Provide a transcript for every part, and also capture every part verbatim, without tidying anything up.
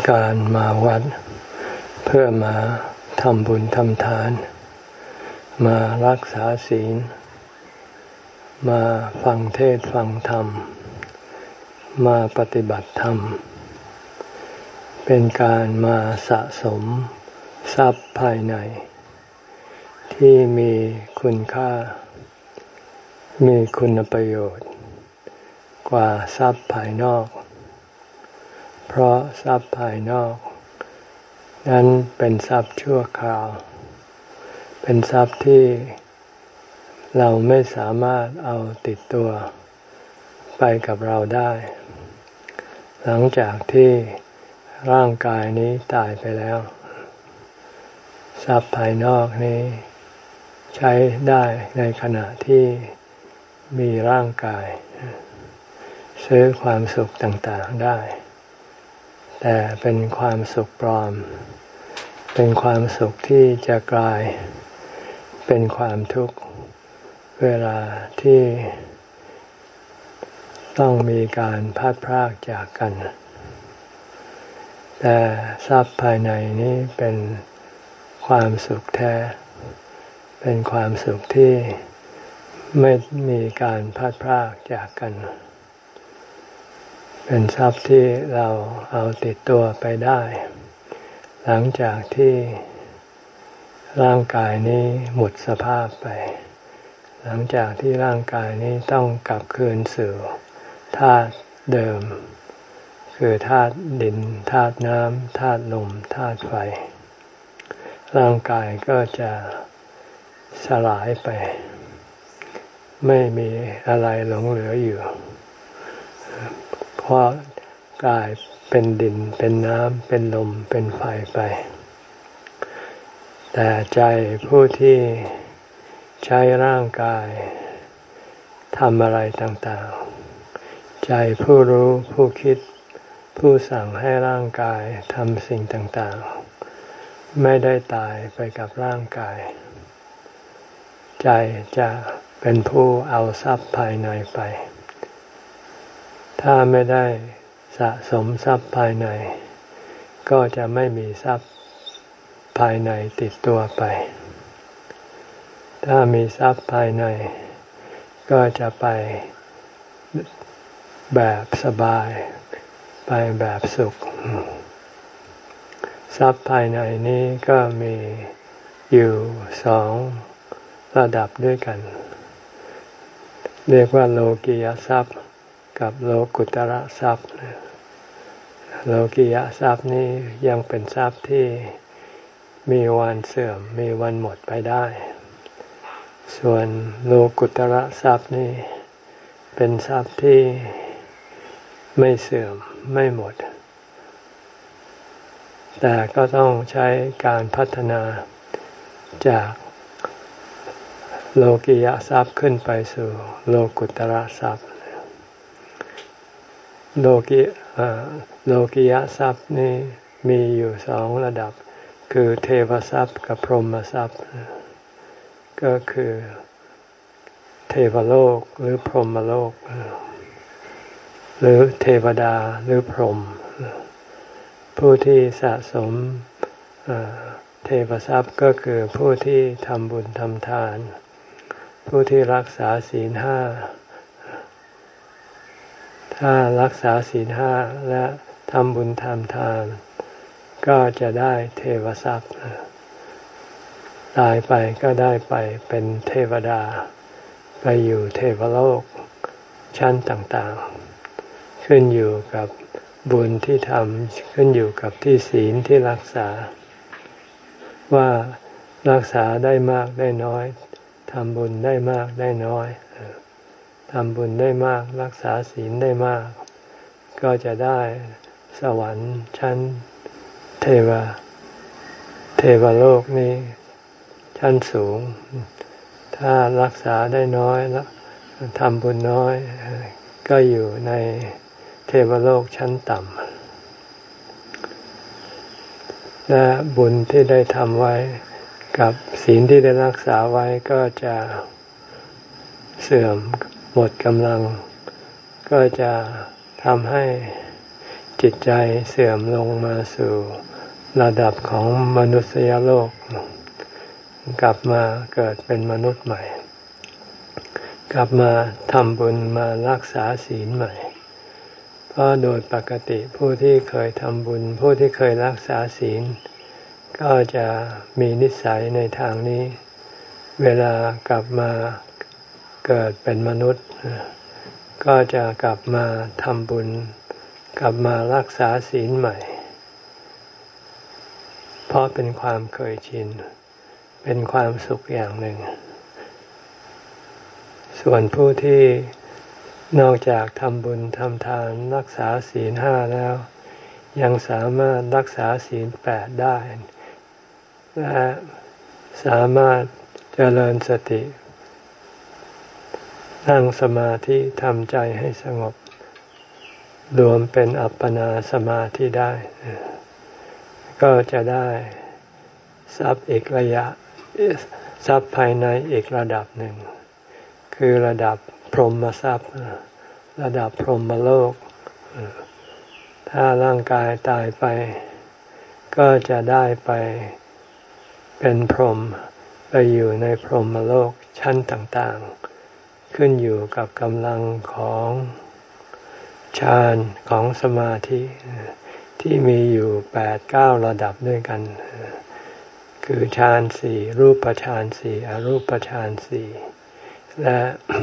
การมาวัดเพื่อมาทำบุญทำทานมารักษาศีลมาฟังเทศน์ฟังธรรมมาปฏิบัติธรรมเป็นการมาสะสมทรัพย์ภายในที่มีคุณค่ามีคุณประโยชน์กว่าทรัพย์ภายนอกเพราะทรัพย์ภายนอกนั้นเป็นทรัพย์ชั่วคราวเป็นทรัพย์ที่เราไม่สามารถเอาติดตัวไปกับเราได้หลังจากที่ร่างกายนี้ตายไปแล้วทรัพย์ภายนอกนี้ใช้ได้ในขณะที่มีร่างกายซื้อความสุขต่างๆได้แต่เป็นความสุขปลอมเป็นความสุขที่จะกลายเป็นความทุกข์เวลาที่ต้องมีการพลัดพรากจากกันแต่ทรัพย์ภายในนี้เป็นความสุขแท้เป็นความสุขที่ไม่มีการพลัดพรากจากกันเป็นทรัพย์ที่เราเอาติดตัวไปได้หลังจากที่ร่างกายนี้หมดสภาพไปหลังจากที่ร่างกายนี้ต้องกลับคืนสู่ธาตุเดิมคือธาตุดินธาตุน้ำธาตุลมธาตุไฟร่างกายก็จะสลายไปไม่มีอะไรหลงเหลืออยู่เพราะกายเป็นดินเป็นน้ำเป็นลมเป็นไฟไปแต่ใจผู้ที่ใช้ร่างกายทำอะไรต่างๆใจผู้รู้ผู้คิดผู้สั่งให้ร่างกายทำสิ่งต่างๆไม่ได้ตายไปกับร่างกายใจจะเป็นผู้เอาทรัพย์ภายในไปถ้าไม่ได้สะสมทรัพย์ภายในก็จะไม่มีทรัพย์ภายในติดตัวไปถ้ามีทรัพย์ภายในก็จะไปแบบสบายไปแบบสุขทรัพย์ภายในนี้ก็มีอยู่สองระดับด้วยกันเรียกว่าโลกียทรัพย์กับโลกุตระทรัพย์โลกียทรัพย์นี้ยังเป็นทรัพย์ที่มีวันเสื่อมมีวันหมดไปได้ส่วนโลกุตระทรัพย์นี้เป็นทรัพย์ที่ไม่เสื่อมไม่หมดแต่ก็ต้องใช้การพัฒนาจากโลกียทรัพย์ขึ้นไปสู่โลกุตระทรัพย์โลกิโลกิยทรัพย์นี่มีอยู่สองระดับคือเทวทรัพย์กับพรหมทรัพย์ก็คือเทวโลกหรือพรหมโลกหรือเทวดาหรือพรหมผู้ที่สะสมเทวทรัพย์ก็คือผู้ที่ทำบุญทำทานผู้ที่รักษาศีลห้าถ้ารักษาศีลห้าและทำบุญทำทานก็จะได้เทวทรัพย์ตายไปก็ได้ไปเป็นเทวดาไปอยู่เทวโลกชั้นต่างๆขึ้นอยู่กับบุญที่ทำขึ้นอยู่กับที่ศีลที่รักษาว่ารักษาได้มากได้น้อยทำบุญได้มากได้น้อยทำบุญได้มากรักษาศีลได้มากก็จะได้สวรรค์ชั้นเทวเทวโลกนี้ชั้นสูงถ้ารักษาได้น้อยทำบุญน้อยก็อยู่ในเทวโลกชั้นต่ำและบุญที่ได้ทำไว้กับศีลที่ได้รักษาไว้ก็จะเสื่อมหมดกำลังก็จะทำให้จิตจิตใจเสื่อมลงมาสู่ระดับของมนุษยโลกกลับมาเกิดเป็นมนุษย์ใหม่กลับมาทำบุญมารักษาศีลใหม่เพราะโดยปกติผู้ที่เคยทำบุญผู้ที่เคยรักษาศีลก็จะมีนิสัยในทางนี้เวลากลับมาเกิดเป็นมนุษย์ก็จะกลับมาทำบุญกลับมารักษาศีลใหม่เพราะเป็นความเคยชินเป็นความสุขอย่างหนึ่งส่วนผู้ที่นอกจากทำบุญทำทานรักษาศีลห้าแล้วยังสามารถรักษาศีลแปดได้และสามารถเจริญสตินั่งสมาธิทำใจให้สงบรวมเป็นอัปปนาสมาธิได้ก็จะได้ทรัพย์อีกระยะทรัพย์ภายในอีกระดับหนึ่งคือระดับพรหมทรัพย์ระดับพรหมโลกถ้าร่างกายตายไปก็จะได้ไปเป็นพรหมไปอยู่ในพรหมโลกชั้นต่างๆขึ้นอยู่กับกำลังของฌานของสมาธิที่มีอยู่แปดเก้าระดับด้วยกันคือฌานสี่รูปฌานสี่อรูปฌานสี่และ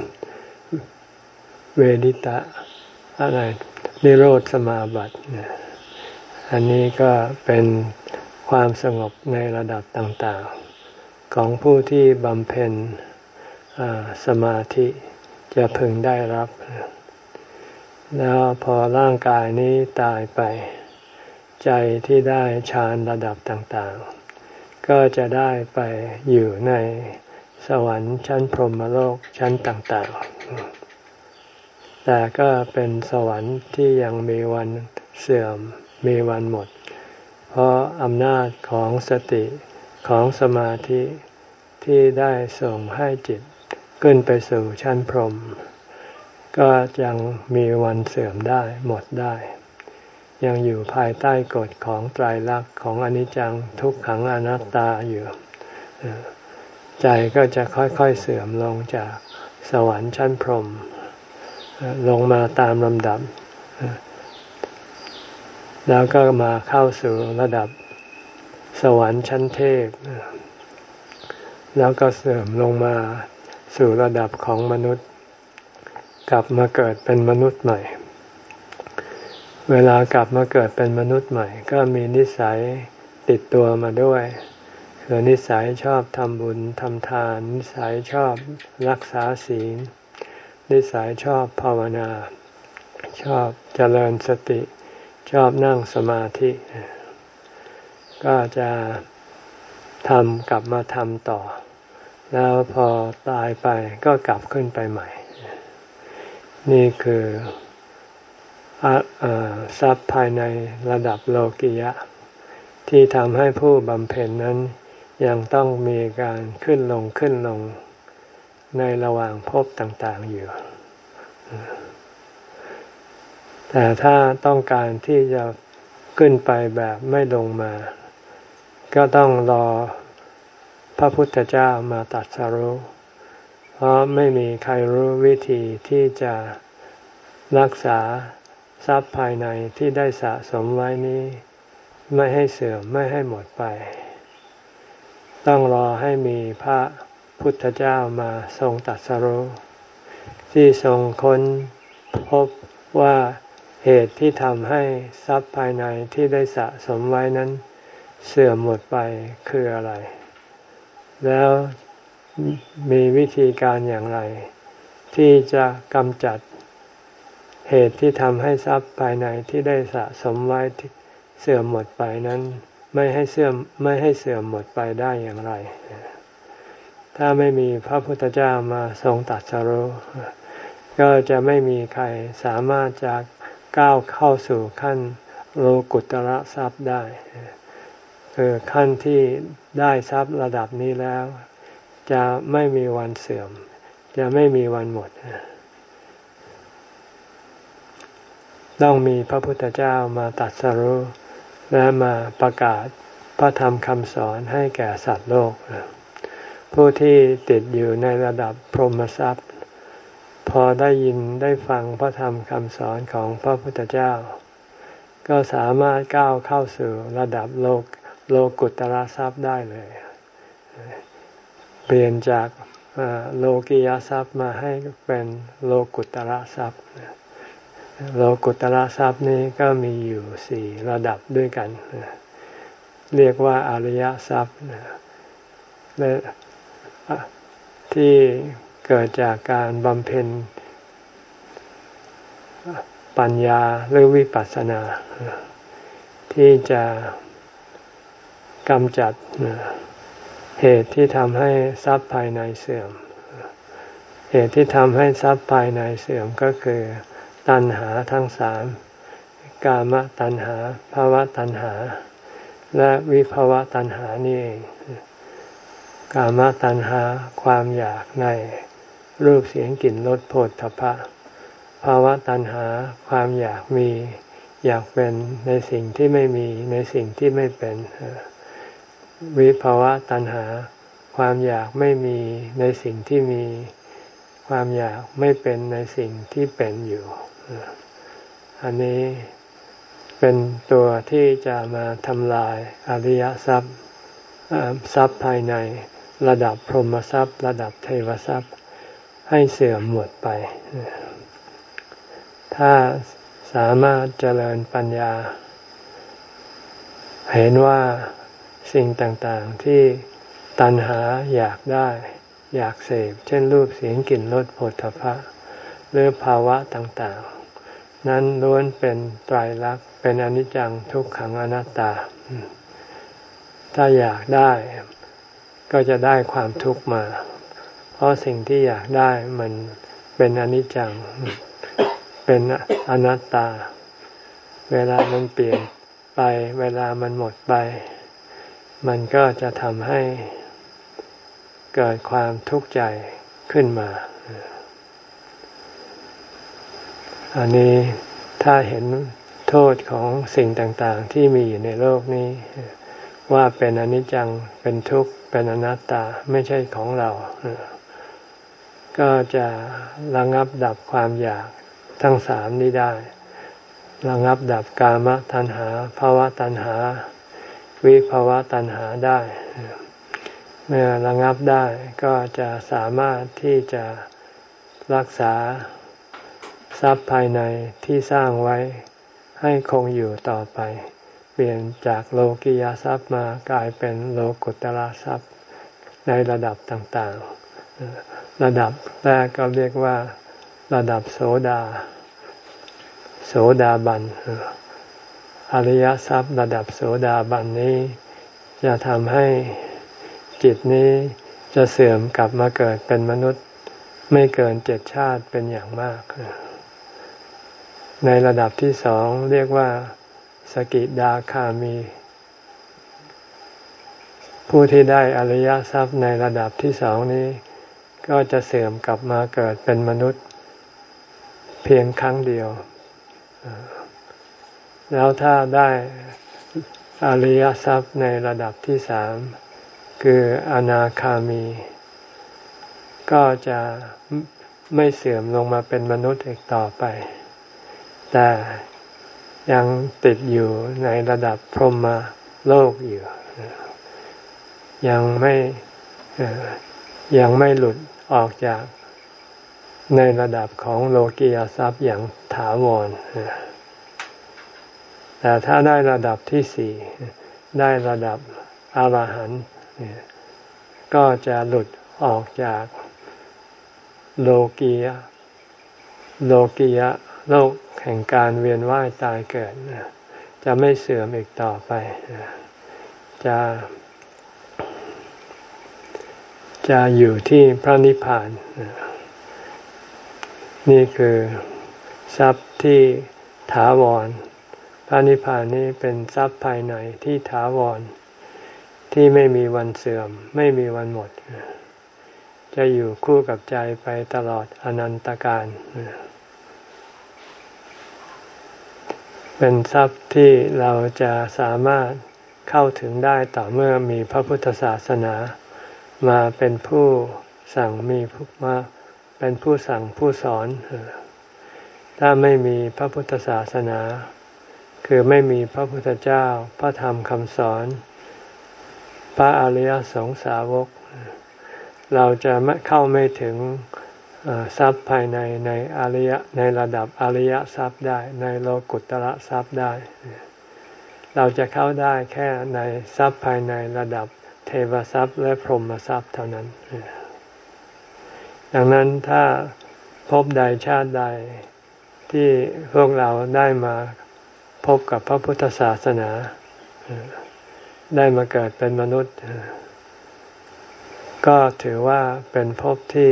เวดิตะอะไรนิโรธสมาบัติอันนี้ก็เป็นความสงบในระดับต่างๆของผู้ที่บำเพ็ญสมาธิจะพึงได้รับแล้วพอร่างกายนี้ตายไปใจที่ได้ฌานระดับต่างๆก็จะได้ไปอยู่ในสวรรค์ชั้นพรหมโลกชั้นต่างๆแต่ก็เป็นสวรรค์ที่ยังมีวันเสื่อมมีวันหมดเพราะอำนาจของสติของสมาธิที่ได้ส่งให้จิตขึ้นไปสู่ชั้นพรหมก็ยังมีวันเสื่อมได้หมดได้ยังอยู่ภายใต้กฎของไตรลักษณ์ของอนิจจังทุกขังอนัตตาอยู่ใจก็จะค่อยๆเสื่อมลงจากสวรรค์ชั้นพรหมลงมาตามลำดับแล้วก็มาเข้าสู่ระดับสวรรค์ชั้นเทพแล้วก็เสื่อมลงมาสู่ระดับของมนุษย์กลับมาเกิดเป็นมนุษย์ใหม่เวลากลับมาเกิดเป็นมนุษย์ใหม่ก็มีนิสัยติดตัวมาด้วยคือนิสัยชอบทำบุญทำทานนิสัยชอบรักษาศีลนิสัยชอบภาวนาชอบเจริญสติชอบนั่งสมาธิก็จะทำกลับมาทำต่อแล้วพอตายไปก็กลับขึ้นไปใหม่นี่คือทรัพย์ภายในระดับโลกิยะที่ทำให้ผู้บำเพ็ญนั้นยังต้องมีการขึ้นลงขึ้นลงในระหว่างภพต่างๆอยู่แต่ถ้าต้องการที่จะขึ้นไปแบบไม่ลงมาก็ต้องรอพระพุทธเจ้ามาตรัสรู้เพราะไม่มีใครรู้วิธีที่จะรักษาทรัพย์ภายในที่ได้สะสมไว้นี้ไม่ให้เสื่อมไม่ให้หมดไปต้องรอให้มีพระพุทธเจ้ามาทรงตรัสรู้ที่ทรงค้นพบว่าเหตุที่ทำให้ทรัพย์ภายในที่ได้สะสมไว้นั้นเสื่อมหมดไปคืออะไรแล้วมีวิธีการอย่างไรที่จะกำจัดเหตุที่ทำให้ทรัพย์ภายในที่ได้สะสมไว้เสื่อมหมดไปนั้นไม่ให้เสื่อมไม่ให้เสื่อมหมดไปได้อย่างไรถ้าไม่มีพระพุทธเจ้ามาทรงตรัสรู้ก็จะไม่มีใครสามารถจะก้าวเข้าสู่ขั้นโลกุตตรทรัพย์ได้คือขั้นที่ได้ทรัพย์ระดับนี้แล้วจะไม่มีวันเสื่อมจะไม่มีวันหมดต้องมีพระพุทธเจ้ามาตรัสรู้และมาประกาศพระธรรมคำสอนให้แก่สัตว์โลกผู้ที่ติดอยู่ในระดับพรหมทรัพย์พอได้ยินได้ฟังพระธรรมคำสอนของพระพุทธเจ้าก็สามารถก้าวเข้าสู่ระดับโลกโลกุตตรทรัพย์ได้เลยเปลี่ยนจากโลกียทรัพย์มาให้เป็นโลกุตตรทรัพย์โลกุตตรทรัพย์นี้ก็มีอยู่สี่ระดับด้วยกันเรียกว่าอริยทรัพย์และที่เกิดจากการบำเพ็ญปัญญาหรือวิปัสสนาที่จะกำจัดเหตุที่ทำให้ทรัพย์ภายในเสื่อมเหตุที่ทำให้ทรัพย์ภายในเสื่อมก็คือตัณหาทั้งสามกามตัณหาภวตัณหาและวิภวตัณหานี่เองกามตัณหาความอยากในรูปเสียงกลิ่นรสโผฏฐัพพะภวตัณหาความอยากมีอยากเป็นในสิ่งที่ไม่มีในสิ่งที่ไม่เป็นวิภวตัณหาความอยากไม่มีในสิ่งที่มีความอยากไม่เป็นในสิ่งที่เป็นอยู่อันนี้เป็นตัวที่จะมาทำลายอริยทรัพย์ทรัพย์ภายในระดับพรหมทรัพย์ระดับเทวทรัพย์ให้เสื่อมหมดไปถ้าสามารถเจริญปัญญาเห็นว่าสิ่งต่างๆที่ตัณหาอยากได้อยากเสพเช่นรูปเสียงกลิ่นรสโผฏฐัพพะหรือภาวะต่างๆนั้นล้วนเป็นไตรลักษณ์เป็นอนิจจังทุกขังอนัตตาถ้าอยากได้ก็จะได้ความทุกข์มาเพราะสิ่งที่อยากได้มันเป็นอนิจจังเป็นอนัตตาเวลามันเปลี่ยนไปเวลามันหมดไปมันก็จะทำให้เกิดความทุกข์ใจขึ้นมาอันนี้ถ้าเห็นโทษของสิ่งต่างๆที่มีอยู่ในโลกนี้ว่าเป็นอนิจจังเป็นทุกข์เป็นอนัตตาไม่ใช่ของเราก็จะระงับดับความอยากทั้งสามนี้ได้ระงับดับกามตัณหาภวตัณหาวิภวตัณหาได้เมื่อระงับได้ก็จะสามารถที่จะรักษาทรัพย์ภายในที่สร้างไว้ให้คงอยู่ต่อไปเปลี่ยนจากโลกียทรัพย์มากลายเป็นโลกุตตรทรัพย์ในระดับต่างๆระดับแรกก็เรียกว่าระดับโสดาโสดาบันอริยทรัพย์ระดับโสดาบันนี้จะทำให้จิตนี้จะเสื่อมกลับมาเกิดเป็นมนุษย์ไม่เกินเจ็ดชาติเป็นอย่างมากในระดับที่สองเรียกว่าสกิทาคามีผู้ที่ได้อริยทรัพย์ในระดับที่สองนี้ก็จะเสื่อมกลับมาเกิดเป็นมนุษย์เพียงครั้งเดียวแล้วถ้าได้อริยทรัพย์ในระดับที่สามคืออนาคามีก็จะไม่เสื่อมลงมาเป็นมนุษย์อีกต่อไปแต่ยังติดอยู่ในระดับพรหมโลกอยู่ยังไม่ยังไม่หลุดออกจากในระดับของโลกียทรัพย์อย่างถาวรแต่ถ้าได้ระดับที่สี่ได้ระดับอรหันต์ก็จะหลุดออกจากโลกียโลกียะโลกแห่งการเวียนว่ายตายเกิดจะไม่เสื่อมอีกต่อไปจะจะอยู่ที่พระนิพพานนี่คือทรัพย์ที่ถาวรพระนิพพานนี้เป็นทรัพย์ภายในที่ถาวรที่ไม่มีวันเสื่อมไม่มีวันหมดจะอยู่คู่กับใจไปตลอดอนันตกาลเป็นทรัพย์ที่เราจะสามารถเข้าถึงได้ต่อเมื่อมีพระพุทธศาสนามาเป็นผู้สั่งมีผู้มาเป็นผู้สั่งผู้สอนถ้าไม่มีพระพุทธศาสนาคือไม่มีพระพุทธเจ้าพระธรรมคำสอนพระอริยสงสาวกเราจะไม่เข้าไม่ถึงทรัพย์ภายในในอริยในระดับอริยทรัพย์ได้ในโลกุตตรทรัพย์ได้เราจะเข้าได้แค่ในทรัพย์ภายในระดับเทวทรัพย์และพรหมทรัพย์เท่านั้นดังนั้นถ้าพบใดชาติใดที่พวกเราได้มาพบกับพระพุทธศาสนาได้มาเกิดเป็นมนุษย์ก็ถือว่าเป็นภพที่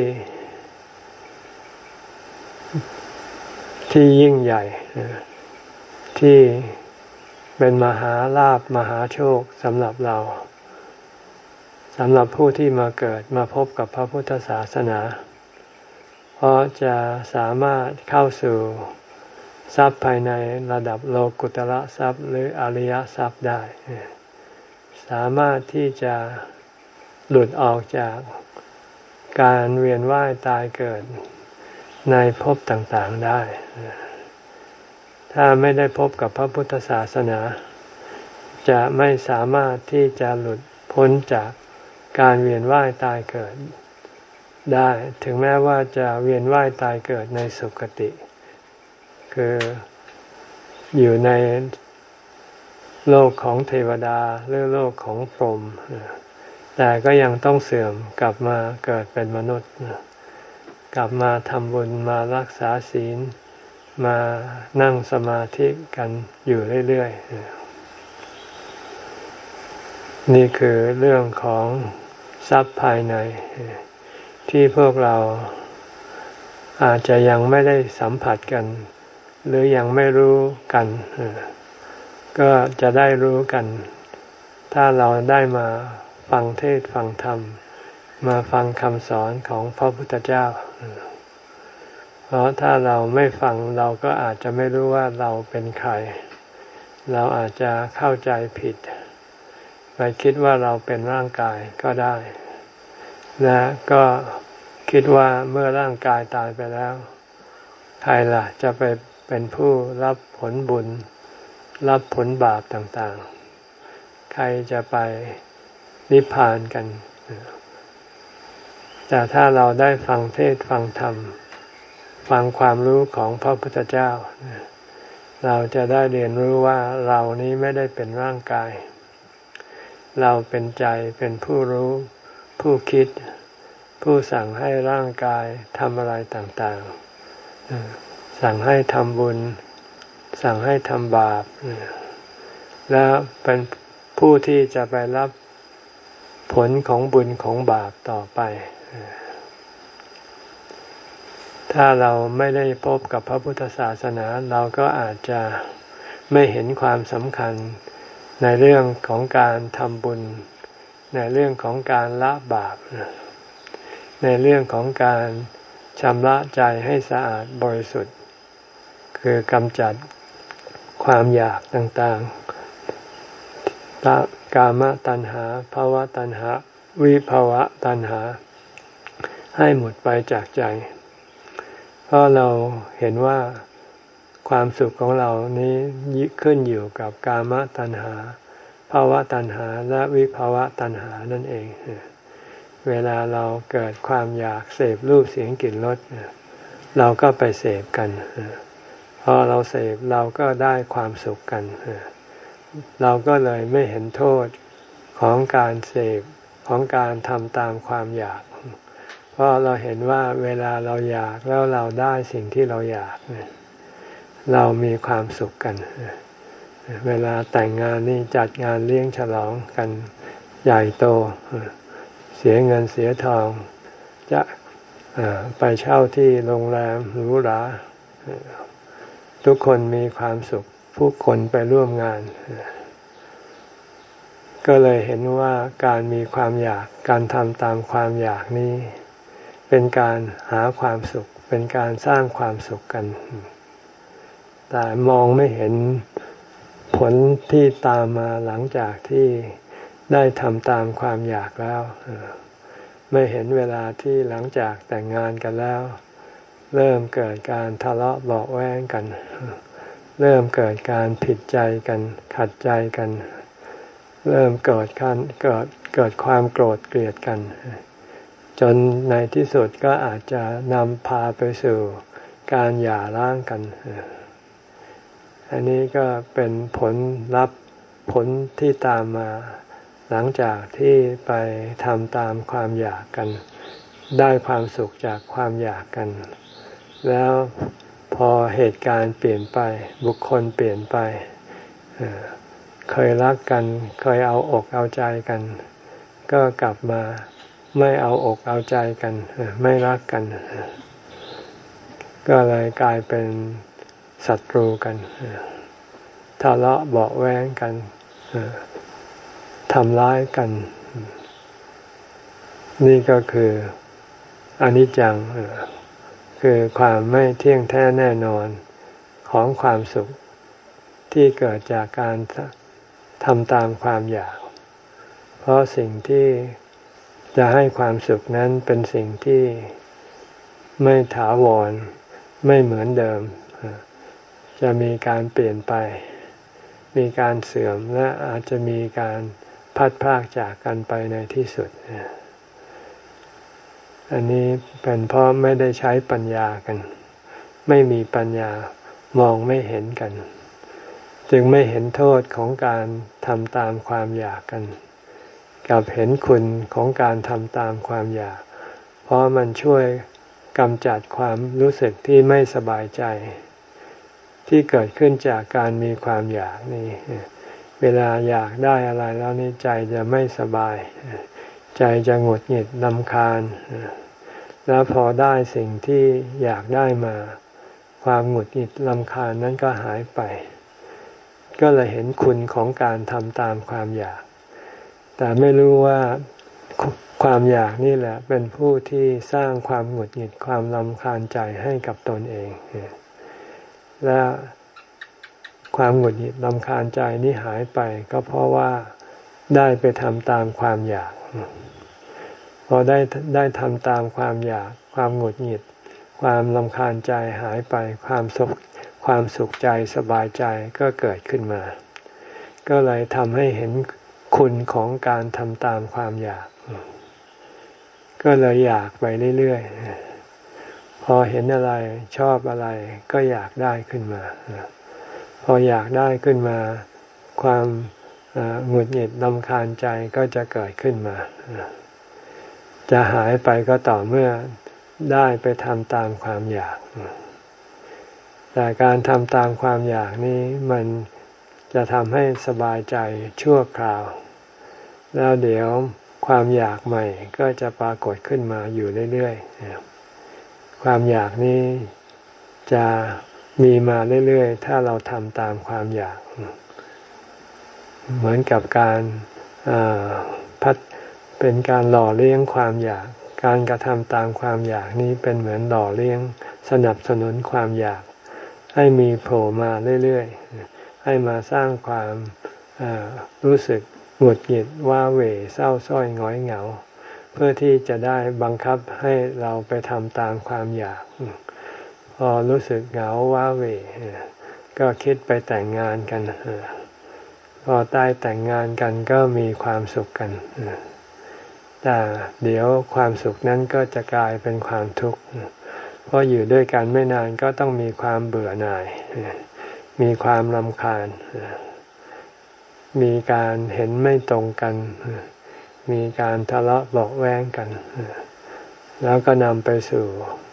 ที่ยิ่งใหญ่ที่เป็นมหาลาภมหาโชคสำหรับเราสำหรับผู้ที่มาเกิดมาพบกับพระพุทธศาสนาเพราะจะสามารถเข้าสู่ทรัพย์ภายในระดับโลกุตระทรัพย์หรืออริยทรัพย์ได้สามารถที่จะหลุดออกจากการเวียนว่ายตายเกิดในภพต่างๆได้ถ้าไม่ได้พบกับพระพุทธศาสนาจะไม่สามารถที่จะหลุดพ้นจากการเวียนว่ายตายเกิดได้ถึงแม้ว่าจะเวียนว่ายตายเกิดในสุคติคืออยู่ในโลกของเทวดาหรือโลกของพรหมแต่ก็ยังต้องเสื่อมกลับมาเกิดเป็นมนุษย์กลับมาทำบุญมารักษาศีลมานั่งสมาธิกันอยู่เรื่อยๆนี่คือเรื่องของทรัพย์ภายในที่พวกเราอาจจะยังไม่ได้สัมผัสกันหรือยังไม่รู้กันก็จะได้รู้กันถ้าเราได้มาฟังเทศน์ฟังธรรมมาฟังคำสอนของพระพุทธเจ้าเพราะถ้าเราไม่ฟังเราก็อาจจะไม่รู้ว่าเราเป็นใครเราอาจจะเข้าใจผิดไปคิดว่าเราเป็นร่างกายก็ได้และก็คิดว่าเมื่อร่างกายตายไปแล้วใครล่ะจะไปเป็นผู้รับผลบุญรับผลบาปต่างๆใครจะไปนิพพานกันแต่ถ้าเราได้ฟังเทศน์ฟังธรรมฟังความรู้ของพระพุทธเจ้าเราจะได้เรียนรู้ว่าเรานี้ไม่ได้เป็นร่างกายเราเป็นใจเป็นผู้รู้ผู้คิดผู้สั่งให้ร่างกายทำอะไรต่างๆสั่งให้ทำบุญสั่งให้ทำบาปและเป็นผู้ที่จะไปรับผลของบุญของบาปต่อไปถ้าเราไม่ได้พบกับพระพุทธศาสนาเราก็อาจจะไม่เห็นความสำคัญในเรื่องของการทำบุญในเรื่องของการละบาปในเรื่องของการชำระใจให้สะอาดบริสุทธิ์คือกำจัดความอยากต่างๆกามตัณหาภวตัณหาวิภวะตัณหาให้หมดไปจากใจเพราะเราเห็นว่าความสุขของเรานี้ขึ้นอยู่กับกามตัณหาภวตัณหาและวิภวะตัณหานั่นเองเวลาเราเกิดความอยากเสพรูปเสียงกลิ่นรสเราก็ไปเสพกันพอเราเสพเราก็ได้ความสุขกันเราก็เลยไม่เห็นโทษของการเสพของการทำตามความอยากเพราะเราเห็นว่าเวลาเราอยากแล้วเราได้สิ่งที่เราอยากเรามีความสุขกันเวลาแต่งงานนี่จัดงานเลี้ยงฉลองกันใหญ่โตเสียเงินเสียทองจะไปเช่าที่โรงแรมหรูหราทุกคนมีความสุขผู้คนไปร่วมงานก็เลยเห็นว่าการมีความอยากการทำตามความอยากนี้เป็นการหาความสุขเป็นการสร้างความสุขกันแต่มองไม่เห็นลที่ตามมาหลังจากที่ได้ทำตามความอยากแล้วไม่เห็นเวลาที่หลังจากแต่งงานกันแล้วเริ่มเกิดการทะเลาะเบาะแว้งกันเริ่มเกิดการผิดใจกันขัดใจกันเริ่มเกิดการเกิดเกิดความโกรธเกลียดกันจนในที่สุดก็อาจจะนำพาไปสู่การหย่าร้างกันอันนี้ก็เป็นผลลัพธ์ผลที่ตามมาหลังจากที่ไปทำตามความอยากกันได้ความสุขจากความอยากกันแล้วพอเหตุการณ์เปลี่ยนไปบุคคลเปลี่ยนไปเคยรักกันเคยเอาอกเอาใจกันก็กลับมาไม่เอาอกเอาใจกันไม่รักกันก็เลยกลายเป็นศัตรูกันทะเลาะเบาะแว้งกันทำร้ายกันนี่ก็คืออนิจจังคือความไม่เที่ยงแท้แน่นอนของความสุขที่เกิดจากการทำตามความอยากเพราะสิ่งที่จะให้ความสุขนั้นเป็นสิ่งที่ไม่ถาวรไม่เหมือนเดิมจะมีการเปลี่ยนไปมีการเสื่อมและอาจจะมีการพัดพรากจากกันไปในที่สุดอันนี้เป็นเพราะไม่ได้ใช้ปัญญากันไม่มีปัญญามองไม่เห็นกันจึงไม่เห็นโทษของการทำตามความอยากกันกับเห็นคุณของการทำตามความอยากเพราะมันช่วยกำจัดความรู้สึกที่ไม่สบายใจที่เกิดขึ้นจากการมีความอยากนี่เวลาอยากได้อะไรแล้วนี่ใจจะไม่สบายใจจะหงุดหงิดรำคาญแล้วพอได้สิ่งที่อยากได้มาความหงุดหงิดรำคาญนั้นก็หายไปก็เลยเห็นคุณของการทำตามความอยากแต่ไม่รู้ว่าความอยากนี่แหละเป็นผู้ที่สร้างความหงุดหงิดความรำคาญใจให้กับตนเองและความหงุดหงิดรำคาญใจนี่หายไปก็เพราะว่าได้ไปทำตามความอยากพอได้ได้ทำตามความอยากความหงุดหงิดความรำคาญใจหายไปความสุขความสุขใจสบายใจก็เกิดขึ้นมาก็เลยทำให้เห็นคุณของการทำตามความอยากก็เลยอยากไปเรื่อยๆพอเห็นอะไรชอบอะไรก็อยากได้ขึ้นมาพออยากได้ขึ้นมาความหงุดหงิดรำคาญใจก็จะเกิดขึ้นมาจะหายไปก็ต่อเมื่อได้ไปทำตามความอยากแต่การทำตามความอยากนี้มันจะทำให้สบายใจชั่วคราวแล้วเดี๋ยวความอยากใหม่ก็จะปรากฏขึ้นมาอยู่เรื่อยๆความอยากนี้จะมีมาเรื่อยๆถ้าเราทำตามความอยากเหมือนกับการพัดเป็นการหล่อเลี้ยงความอยากการกระทำตามความอยากนี้เป็นเหมือนหล่อเลี้ยงสนับสนุนความอยากให้มีโผล่มาเรื่อยๆให้มาสร้างความรู้สึกหงุดหงิดว้าเหวเศร้าส้อยหงอยเหงาเพื่อที่จะได้บังคับให้เราไปทำตามความอยากพอรู้สึกเหงาว้าเหวก็คิดไปแต่งงานกันพอได้แต่งงานกันก็มีความสุขกันแต่เดี๋ยวความสุขนั้นก็จะกลายเป็นความทุกข์เพราะอยู่ด้วยกันไม่นานก็ต้องมีความเบื่อหน่ายมีความรำคาญมีการเห็นไม่ตรงกันมีการทะเลาะเบาะแว้งกันแล้วก็นำไปสู่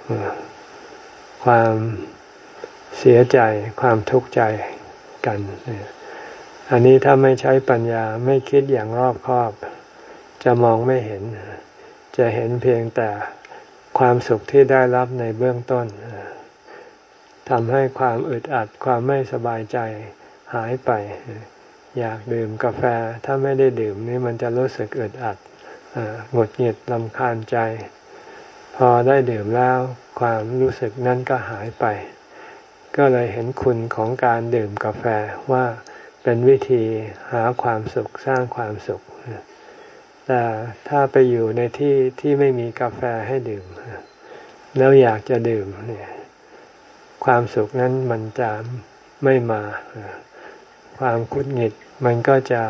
ความเสียใจความทุกข์ใจกันอันนี้ถ้าไม่ใช้ปัญญาไม่คิดอย่างรอบคอบจะมองไม่เห็นจะเห็นเพียงแต่ความสุขที่ได้รับในเบื้องต้นทำให้ความอึดอัดความไม่สบายใจหายไปอยากดื่มกาแฟถ้าไม่ได้ดื่มนี่มันจะรู้สึกอึดอัดหงุดหงิดรำคาญใจพอได้ดื่มแล้วความรู้สึกนั้นก็หายไปก็เลยเห็นคุณของการดื่มกาแฟว่าเป็นวิธีหาความสุขสร้างความสุขแต่ถ้าไปอยู่ในที่ที่ไม่มีกาแฟให้ดื่มแล้วอยากจะดื่มเนี่ยความสุขนั้นมันจะไม่มาความหงุดหงิดมันก็จะ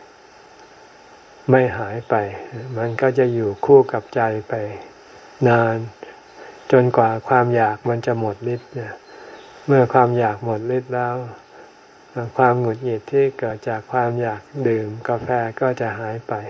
ไม่หายไปมันก็จะอยู่คู่กับใจไปนานจนกว่าความอยากมันจะหมดฤทธิ์เมื่อความอยากหมดฤทธิ์แล้วความหงุดหงิดที่เกิดจากความอยากดื่มกาแฟก็จะหายไป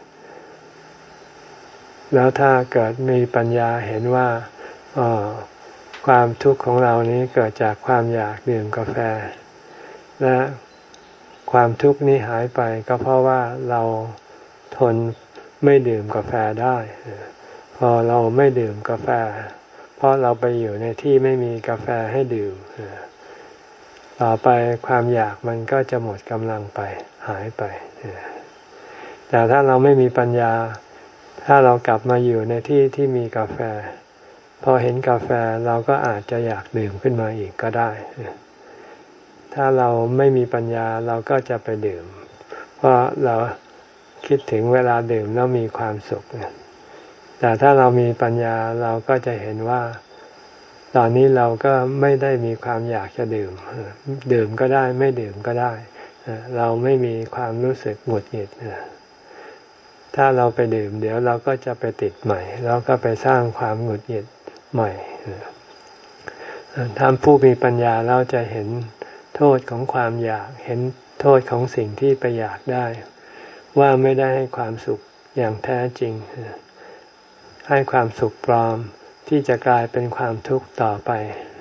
แล้วถ้าเกิดมีปัญญาเห็นว่าอ๋อความทุกข์ของเรานี้เกิดจากความอยากดื่มกาแฟและความทุกข์นี้หายไปก็เพราะว่าเราทนไม่ดื่มกาแฟได้พอเราไม่ดื่มกาแฟเพราะเราไปอยู่ในที่ไม่มีกาแฟให้ดื่มต่อไปความอยากมันก็จะหมดกำลังไปหายไปแต่ถ้าเราไม่มีปัญญาถ้าเรากลับมาอยู่ในที่ที่มีกาแฟพอเห็นกาแฟเราก็อาจจะอยากดื่มขึ้นมาอีกก็ได้ถ้าเราไม่มีปัญญาเราก็จะไปดื่มเพราะเราคิดถึงเวลาดื่มแล้วมีความสุขแต่ถ้าเรามีปัญญาเราก็จะเห็นว่าตอนนี้เราก็ไม่ได้มีความอยากจะดื่มดื่มก็ได้ไม่ดื่มก็ได้เราไม่มีความรู้สึกหงุดหงิดถ้าเราไปดื่มเดี๋ยวเราก็จะไปติดใหม่แล้วก็ไปสร้างความหงุดหงิดใหม่ถ้าผู้มีปัญญาเราจะเห็นโทษของความอยากเห็นโทษของสิ่งที่ไปอยากได้ว่าไม่ได้ให้ความสุขอย่างแท้จริงให้ความสุขปลอมที่จะกลายเป็นความทุกข์ต่อไป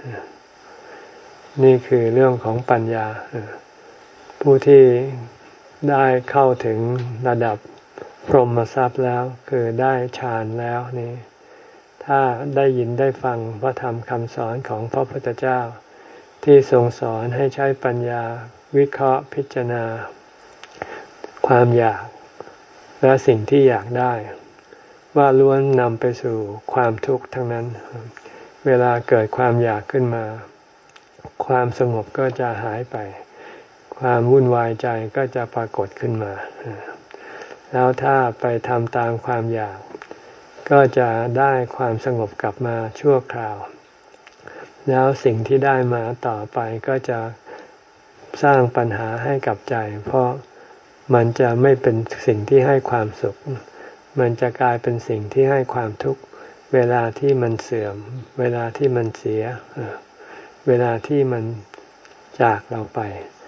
นี่คือเรื่องของปัญญาผู้ที่ได้เข้าถึงระดับพรหมทรัพย์แล้วคือได้ฌานแล้วนี่ถ้าได้ยินได้ฟังพระธรรมคำสอนของพระพุทธเจ้าที่ทรงสอนให้ใช้ปัญญาวิเคราะห์พิจารณาความอยากและสิ่งที่อยากได้ว่าล้วนนำไปสู่ความทุกข์ทั้งนั้นเวลาเกิดความอยากขึ้นมาความสงบก็จะหายไปความวุ่นวายใจก็จะปรากฏขึ้นมาแล้วถ้าไปทำตามความอยากก็จะได้ความสงบกลับมาชั่วคราวแล้วสิ่งที่ได้มาต่อไปก็จะสร้างปัญหาให้กับใจเพราะมันจะไม่เป็นสิ่งที่ให้ความสุขมันจะกลายเป็นสิ่งที่ให้ความทุกข์เวลาที่มันเสื่อมเวลาที่มันเสียเวลาที่มันจากเราไป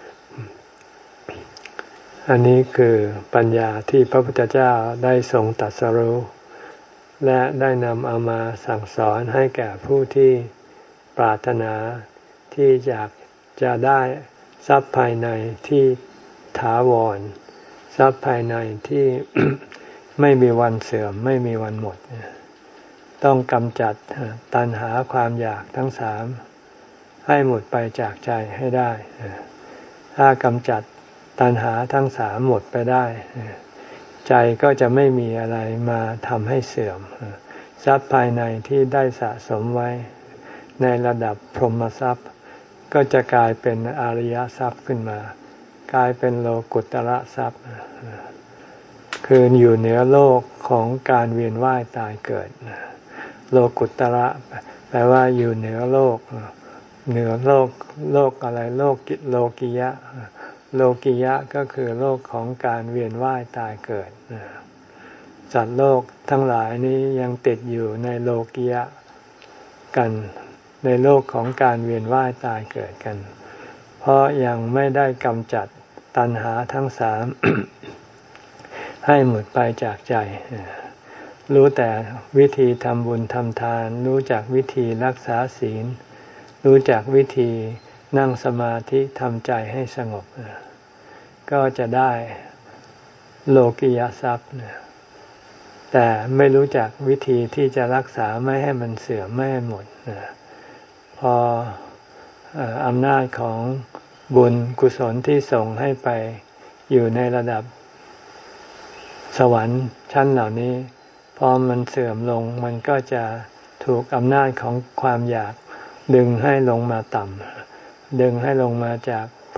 อันนี้คือปัญญาที่พระพุทธเจ้าได้ทรงตรัสรู้และได้นำเอามาสั่งสอนให้แก่ผู้ที่ปรารถนาที่อยากจะได้ทรัพย์ภายในที่ถาวรทรัพย์ภายในที่ ไม่มีวันเสื่อมไม่มีวันหมดต้องกำจัดตัณหาความอยากทั้งสามให้หมดไปจากใจให้ได้ถ้ากำจัดตัณหาทั้งสามหมดไปได้ใจก็จะไม่มีอะไรมาทำให้เสื่อมทรัพย์ภายในที่ได้สะสมไว้ในระดับพรหมทรัพย์ก็จะกลายเป็นอริยทรัพย์ขึ้นมากลายเป็นโลกุตตรทรัพย์คืออยู่เหนือโลกของการเวียนว่ายตายเกิดโลกุตตระแปลว่าอยู่เหนือโลกเหนือโลกโลกอะไรโลกโลกิยะโลกิยะก็คือโลกของการเวียนว่ายตายเกิดสัตว์โลกทั้งหลายนี้ยังติดอยู่ในโลกิยะกันในโลกของการเวียนว่ายตายเกิดกันเพราะยังไม่ได้กำจัดตัณหาทั้งสาม ให้หมดไปจากใจรู้แต่วิธีทำบุญทำทานรู้จักวิธีรักษาศีลรู้จักวิธีนั่งสมาธิทำใจให้สงบก็จะได้โลกิยทรัพย์แต่ไม่รู้จักวิธีที่จะรักษาไม่ให้มันเสื่อมไม่ให้หมดพออำนาจของบุญกุศลที่ส่งให้ไปอยู่ในระดับสวรรค์ชั้นเหล่านี้พอมันเสื่อมลงมันก็จะถูกอำนาจของความอยากดึงให้ลงมาต่ำดึงให้ลงมาจากพ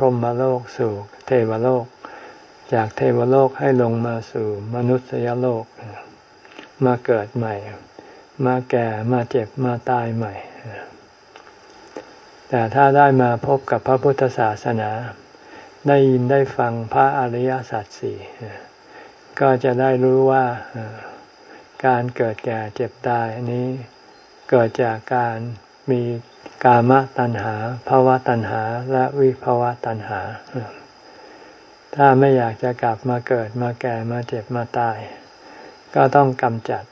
รหมโลกสู่เทวโลกจากเทวโลกให้ลงมาสู่มนุษยโลกมาเกิดใหม่มาแก่มาเจ็บมาตายใหม่แต่ถ้าได้มาพบกับพระพุทธศาสนาได้ยินได้ฟังพระอริยสัจสี่ก็จะได้รู้ว่าการเกิดแก่เจ็บตายนี้เกิดจากการมีกามตัณหาภวตัณหาและวิภวตัณหาถ้าไม่อยากจะกลับมาเกิดมาแก่มาเจ็บมาตายก็ต้องกำจัด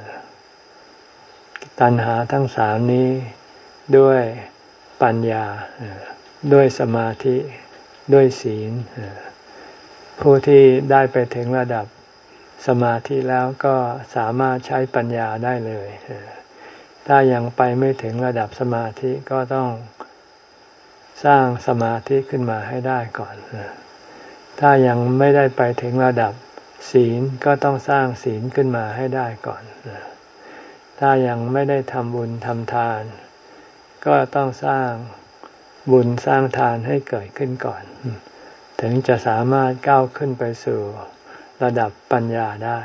ตัณหาทั้งสามนี้ด้วยปัญญาด้วยสมาธิด้วยศีลผู้ที่ได้ไปถึงระดับสมาธิแล้วก็สามารถใช้ปัญญาได้เลยถ้ายังไปไม่ถึงระดับสมาธิก็ต้องสร้างสมาธิขึ้นมาให้ได้ก่อนถ้ายังไม่ได้ไปถึงระดับศีลก็ต้องสร้างศีลขึ้นมาให้ได้ก่อนถ้ายังไม่ได้ทำบุญทำทานก็ต้องสร้างบุญสร้างทานให้เกิดขึ้นก่อนถึงจะสามารถก้าวขึ้นไปสู่ระดับปัญญาได้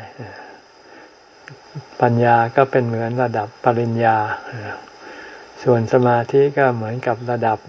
ปัญญาก็เป็นเหมือนระดับปริญญาส่วนสมาธิก็เหมือนกับระดับ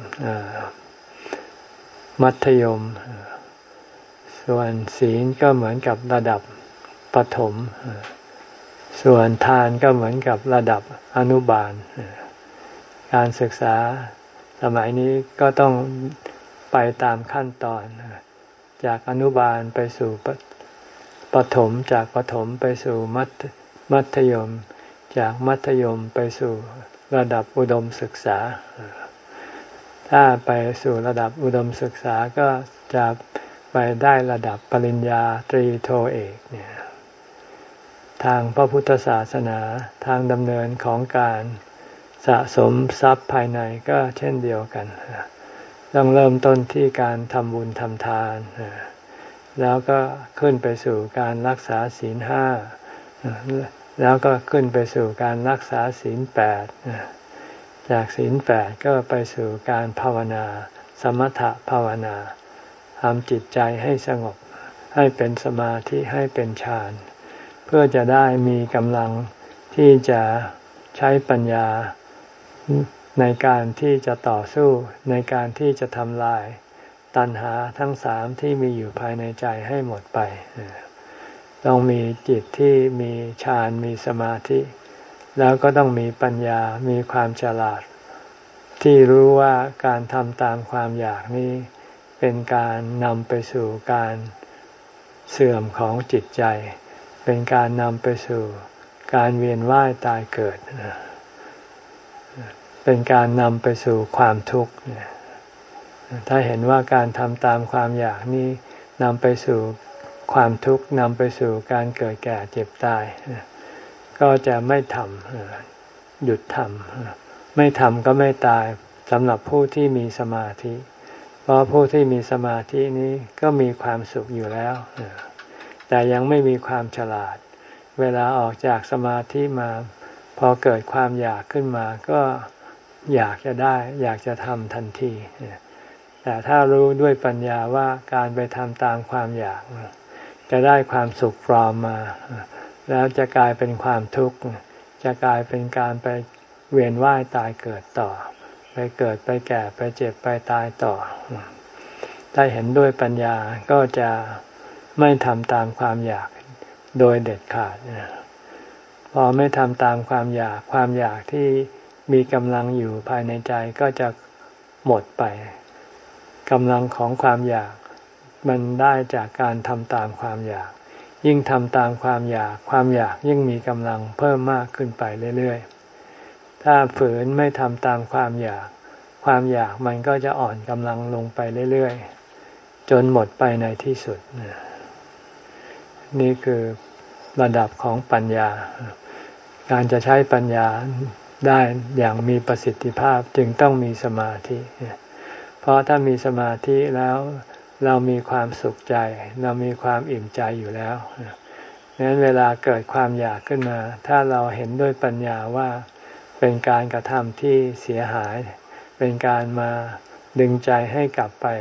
มัธยมส่วนศีลก็เหมือนกับระดับปฐมส่วนทานก็เหมือนกับระดับอนุบาลการศึกษาสมัยนี้ก็ต้องไปตามขั้นตอนจากอนุบาลไปสู่ปฐมจากปฐมไปสู่มัธมัธยมจากมัธยมไปสู่ระดับอุดมศึกษาถ้าไปสู่ระดับอุดมศึกษาก็จะไปได้ระดับปริญญาตรีโทเอกเนี่ยทางพระพุทธศาสนาทางดำเนินของการสะสมทรัพย์ภายในก็เช่นเดียวกันต้องเริ่มต้นที่การทำบุญทำทานแล้วก็ขึ้นไปสู่การรักษาศีลห้าแล้วก็ขึ้นไปสู่การรักษาศีลแปดจากศีลแปดก็ไปสู่การภาวนาสมถภาวนาทำจิตใจให้สงบให้เป็นสมาธิให้เป็นฌานเพื่อจะได้มีกำลังที่จะใช้ปัญญาในการที่จะต่อสู้ในการที่จะทำลายตัณหาทั้งสามที่มีอยู่ภายในใจให้หมดไปต้องมีจิตที่มีฌานมีสมาธิแล้วก็ต้องมีปัญญามีความฉลาดที่รู้ว่าการทำตามความอยากนี้เป็นการนำไปสู่การเสื่อมของจิตใจเป็นการนำไปสู่การเวียนว่ายตายเกิดเป็นการนำไปสู่ความทุกข์ถ้าเห็นว่าการทำตามความอยากนี้นำไปสู่ความทุกข์นำไปสู่การเกิดแก่เจ็บตายก็จะไม่ทำหยุดทำไม่ทำก็ไม่ตายสำหรับผู้ที่มีสมาธิเพราะผู้ที่มีสมาธินี้ก็มีความสุขอยู่แล้วแต่ยังไม่มีความฉลาดเวลาออกจากสมาธิมาพอเกิดความอยากขึ้นมาก็อยากจะได้อยากจะทำทันทีแต่ถ้ารู้ด้วยปัญญาว่าการไปทำตามความอยากจะได้ความสุขปลอมมาแล้วจะกลายเป็นความทุกข์จะกลายเป็นการไปเวียนว่ายตายเกิดต่อไปเกิดไปแก่ไปเจ็บไปตายต่อถ้าเห็นด้วยปัญญาก็จะไม่ทำตามความอยากโดยเด็ดขาดพอไม่ทำตามความอยากความอยากที่มีกำลังอยู่ภายในใจก็จะหมดไปกำลังของความอยากมันได้จากการทำตามความอยากยิ่งทำตามความอยากความอยากยิ่งมีกำลังเพิ่มมากขึ้นไปเรื่อยๆถ้าฝืนไม่ทำตามความอยากความอยากมันก็จะอ่อนกำลังลงไปเรื่อยๆจนหมดไปในที่สุดนี่คือระดับของปัญญาการจะใช้ปัญญาได้อย่างมีประสิทธิภาพจึงต้องมีสมาธิเพราะถ้ามีสมาธิแล้วเรามีความสุขใจเรามีความอิ่มใจอยู่แล้วดังนั้นเวลาเกิดความอยากขึ้นมาถ้าเราเห็นด้วยปัญญาว่าเป็นการกระทำที่เสียหายเป็นการมาดึงใจให้กลับไป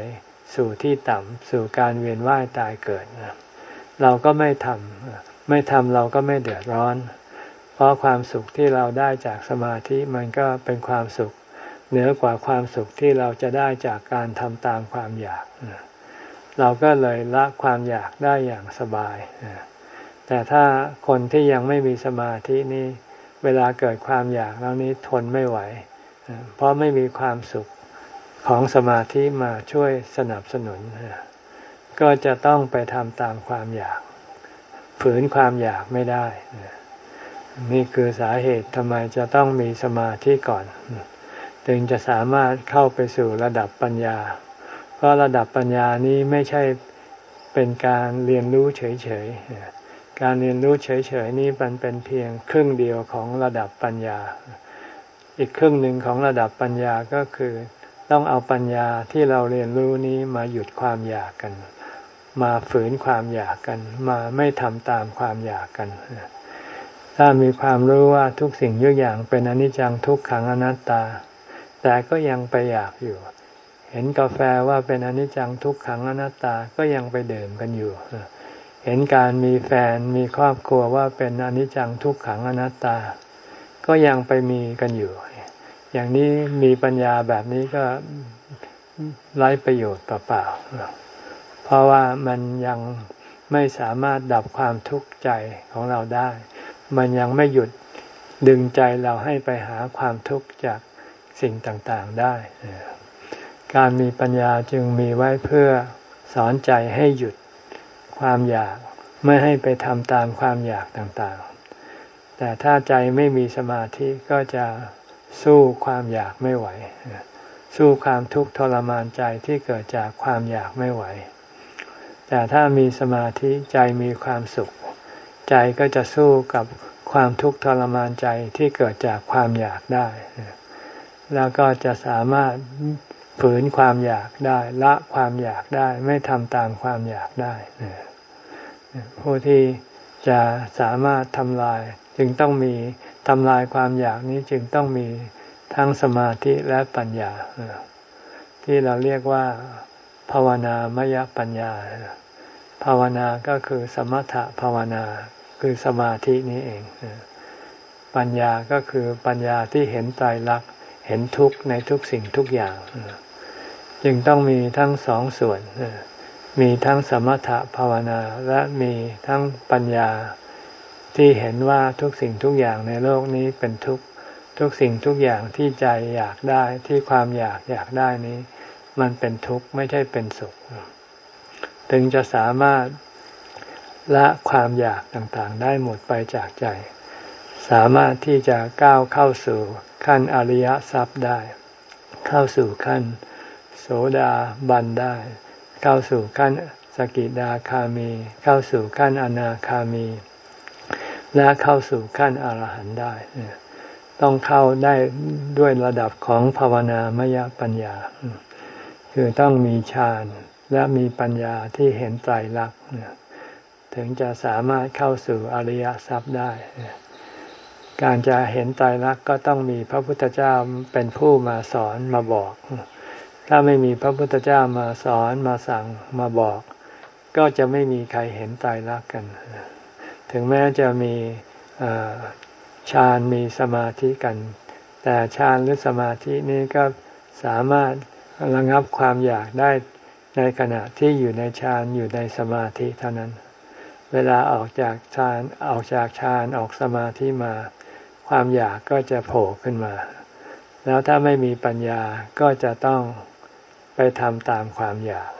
สู่ที่ต่ำสู่การเวียนว่ายตายเกิดเราก็ไม่ทำไม่ทำเราก็ไม่เดือดร้อนเพราะความสุขที่เราได้จากสมาธิมันก็เป็นความสุขเหนือกว่าความสุขที่เราจะได้จากการทำตามความอยากเราก็เลยละความอยากได้อย่างสบายแต่ถ้าคนที่ยังไม่มีสมาธินี่เวลาเกิดความอยากแล้วนี้ทนไม่ไหวเพราะไม่มีความสุขของสมาธิมาช่วยสนับสนุนก็จะต้องไปทำตามความอยากฝืนความอยากไม่ได้นี่คือสาเหตุทำไมจะต้องมีสมาธิก่อนถึงจะสามารถเข้าไปสู่ระดับปัญญาเพราะระดับปัญญานี้ไม่ใช่เป็นการเรียนรู้เฉยๆการเรียนรู้เฉยๆนี้มันเป็นเพียงครึ่งเดียวของระดับปัญญาอีกครึ่งหนึ่งของระดับปัญญาก็คือต้องเอาปัญญาที่เราเรียนรู้นี้มาหยุดความอยากกันมาฝืนความอยากกันมาไม่ทำตามความอยากกันถ้ามีความรู้ว่าทุกสิ่งทุกอย่างเป็นอนิจจังทุกขังอนัตตาแต่ก็ยังไปอยากอยู่เห็นกาแฟว่าเป็นอนิจจังทุกขังอนัตตาก็ยังไปดื่มกันอยู่เห็นการมีแฟนมีครอบครัวว่าเป็นอนิจจังทุกขังอนัตตาก็ยังไปมีกันอยู่อย่างนี้มีปัญญาแบบนี้ก็ไร้ประโยชน์เปล่าๆเพราะว่ามันยังไม่สามารถดับความทุกข์ใจของเราได้มันยังไม่หยุดดึงใจเราให้ไปหาความทุกข์จากสิ่งต่างๆได้การมีปัญญาจึงมีไว้เพื่อสอนใจให้หยุดความอยากไม่ให้ไปทำตามความอยากต่างๆแต่ถ้าใจไม่มีสมาธิก็จะสู้ความอยากไม่ไหวสู้ความทุกข์ทรมานใจที่เกิดจากความอยากไม่ไหวแต่ถ้ามีสมาธิใจมีความสุขใจก็จะสู้กับความทุกข์ทรมานใจที่เกิดจากความอยากได้แล้วก็จะสามารถฝืนความอยากได้ละความอยากได้ไม่ทำตามความอยากได้ผู้ที่จะสามารถทำลายจึงต้องมีทำลายความอยากนี้จึงต้องมีทั้งสมาธิและปัญญาที่เราเรียกว่าภาวนามยปัญญาภาวนาก็คือสมถะภาวนาคือสมาธินี้เองปัญญาก็คือปัญญาที่เห็นไตรลักษณ์เห็นทุกข์ในทุกสิ่งทุกอย่างจึงต้องมีทั้งสองส่วนมีทั้งสมถะภาวนาและมีทั้งปัญญาที่เห็นว่าทุกสิ่งทุกอย่างในโลกนี้เป็นทุกข์ทุกสิ่งทุกอย่างที่ใจอยากได้ที่ความอยากอยากได้นี้มันเป็นทุกข์ไม่ใช่เป็นสุขถึงจะสามารถละความอยากต่างๆได้หมดไปจากใจสามารถที่จะก้าวเข้าสู่ขั้นอริยทรัพย์ได้เข้าสู่ขั้นโสดาบันได้เข้าสู่ขั้นสกิทาคามีเข้าสู่ขั้นอนาคามีและเข้าสู่ขั้นอรหันต์ได้ต้องเข้าได้ด้วยระดับของภาวนามยปัญญาคือต้องมีฌานและมีปัญญาที่เห็นไตรลักษณ์ถึงจะสามารถเข้าสู่อริยทรัพย์ได้การจะเห็นไตรลักษณ์ก็ต้องมีพระพุทธเจ้าเป็นผู้มาสอนมาบอกถ้าไม่มีพระพุทธเจ้ามาสอนมาสั่งมาบอกก็จะไม่มีใครเห็นไตรลักษณ์กันถึงแม้จะมีฌานมีสมาธิกันแต่ฌานหรือสมาธินี้ก็สามารถระงับความอยากได้ในขณะที่อยู่ในฌานอยู่ในสมาธิเท่านั้นเวลาออกจากฌานออกจากฌานออกสมาธิมาความอยากก็จะโผล่ขึ้นมาแล้วถ้าไม่มีปัญญาก็จะต้องไปทำตามความอยาก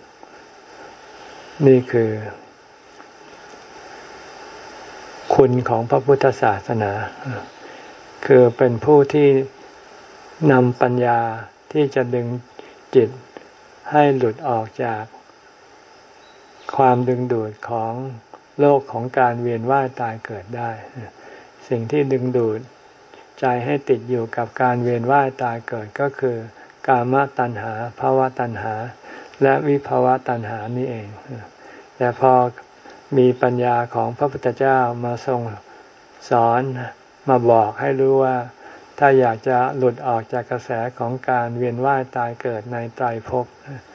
นี่คือคุณของพระพุทธศาสนาคือเป็นผู้ที่นำปัญญาที่จะดึงจิตให้หลุดออกจากความดึงดูดของโลกของการเวียนว่ายตายเกิดได้สิ่งที่ดึงดูดใจให้ติดอยู่กับการเวียนว่ายตายเกิดก็คือกามตัณหาภวตัณหาและวิภวตัณหานี่เองแต่พอมีปัญญาของพระพุทธเจ้ามาทรงสอนมาบอกให้รู้ว่าถ้าอยากจะหลุดออกจากกระแสของการเวียนว่ายตายเกิดในไตรภพ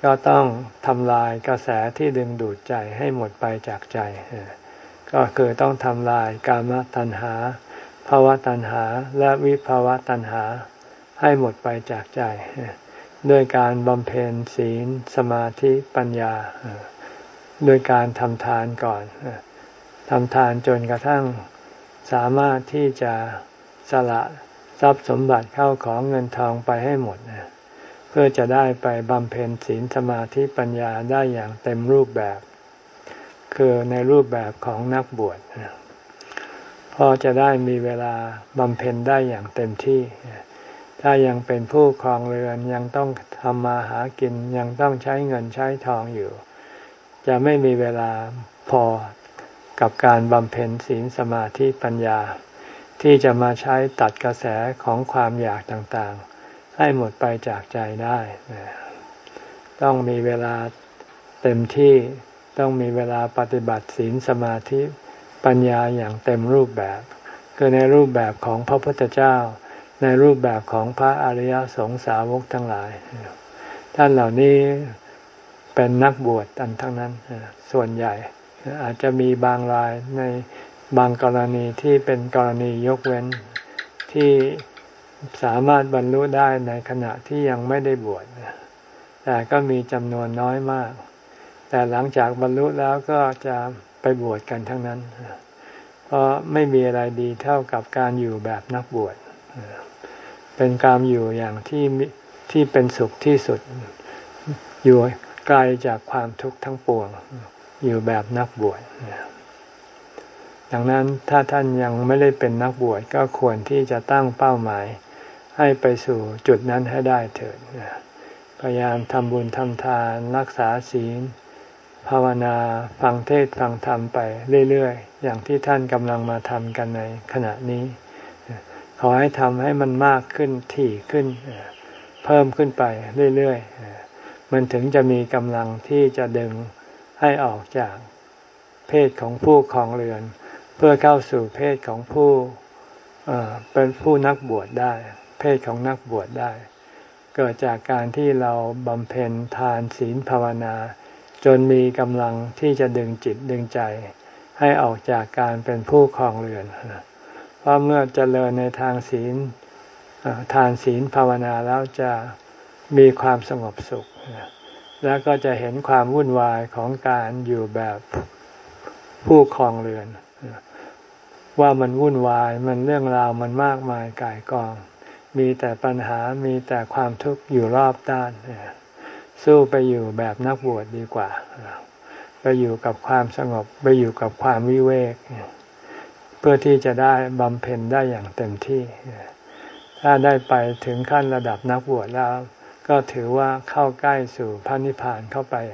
ก็ต้องทำลายกระแสที่ดึงดูดใจให้หมดไปจากใจก็คือต้องทำลายกามตัณหาภวตัณหาและวิภวตัณหาให้หมดไปจากใจด้วยการบำเพ็ญศีลสมาธิปัญญาด้วยการทำทานก่อนทำทานจนกระทั่งสามารถที่จะสละทรัพย์สมบัติเข้าของเงินทองไปให้หมดเพื่อจะได้ไปบำเพ็ญศีลสมาธิปัญญาได้อย่างเต็มรูปแบบคือในรูปแบบของนักบวชพอจะได้มีเวลาบำเพ็ญได้อย่างเต็มที่ถ้ายังเป็นผู้ครองเรือนยังต้องทำมาหากินยังต้องใช้เงินใช้ทองอยู่จะไม่มีเวลาพอกับการบำเพ็ญศีลสมาธิปัญญาที่จะมาใช้ตัดกระแสของความอยากต่างๆให้หมดไปจากใจได้ต้องมีเวลาเต็มที่ต้องมีเวลาปฏิบัติศีลสมาธิปัญญาอย่างเต็มรูปแบบคือในรูปแบบของพระพุทธเจ้าในรูปแบบของพระอริยสงสาวกทั้งหลายท่านเหล่านี้เป็นนักบวชกันทั้งนั้นส่วนใหญ่อาจจะมีบางรายในบางกรณีที่เป็นกรณียกเว้นที่สามารถบรรลุได้ในขณะที่ยังไม่ได้บวชแต่ก็มีจำนวนน้อยมากแต่หลังจากบรรลุแล้วก็จะไปบวชกันทั้งนั้นเพราะไม่มีอะไรดีเท่ากับการอยู่แบบนักบวชเป็นการอยู่อย่างที่ที่เป็นสุขที่สุดอยู่ไกลจากความทุกข์ทั้งปวงอยู่แบบนักบวชดังนั้นถ้าท่านยังไม่ได้เป็นนักบวชก็ควรที่จะตั้งเป้าหมายให้ไปสู่จุดนั้นให้ได้เถิดพยายามทำบุญทำทานรักษาศีลภาวนาฟังเทศน์ฟังธรรมไปเรื่อยๆอย่างที่ท่านกำลังมาทำกันในขณะนี้ขอให้ทำให้มันมากขึ้นถี่ขึ้นเพิ่มขึ้นไปเรื่อยๆมันถึงจะมีกำลังที่จะดึงให้ออกจากเพศของผู้ครองเรือนเพื่อเข้าสู่เพศของผู้เป็นผู้นักบวชได้เพศของนักบวชได้เกิดจากการที่เราบำเพ็ญทานศีลภาวนาจนมีกำลังที่จะดึงจิตดึงใจให้ออกจากการเป็นผู้ครองเรือนเพราะเมื่อเจริญในทางศีลทานศีลภาวนาแล้วจะมีความสงบสุขแล้วก็จะเห็นความวุ่นวายของการอยู่แบบผู้ครองเรือนว่ามันวุ่นวายมันเรื่องราวมันมากมายก่ายกองมีแต่ปัญหามีแต่ความทุกข์อยู่รอบด้านสู้ไปอยู่แบบนักบวชดีกว่าไปอยู่กับความสงบไปอยู่กับความวิเวกเพื่อที่จะได้บำเพ็ญได้อย่างเต็มที่ถ้าได้ไปถึงขั้นระดับนักบวชแล้วก็ถือว่าเข้าใกล้สู่พระนิพพานเข้าไป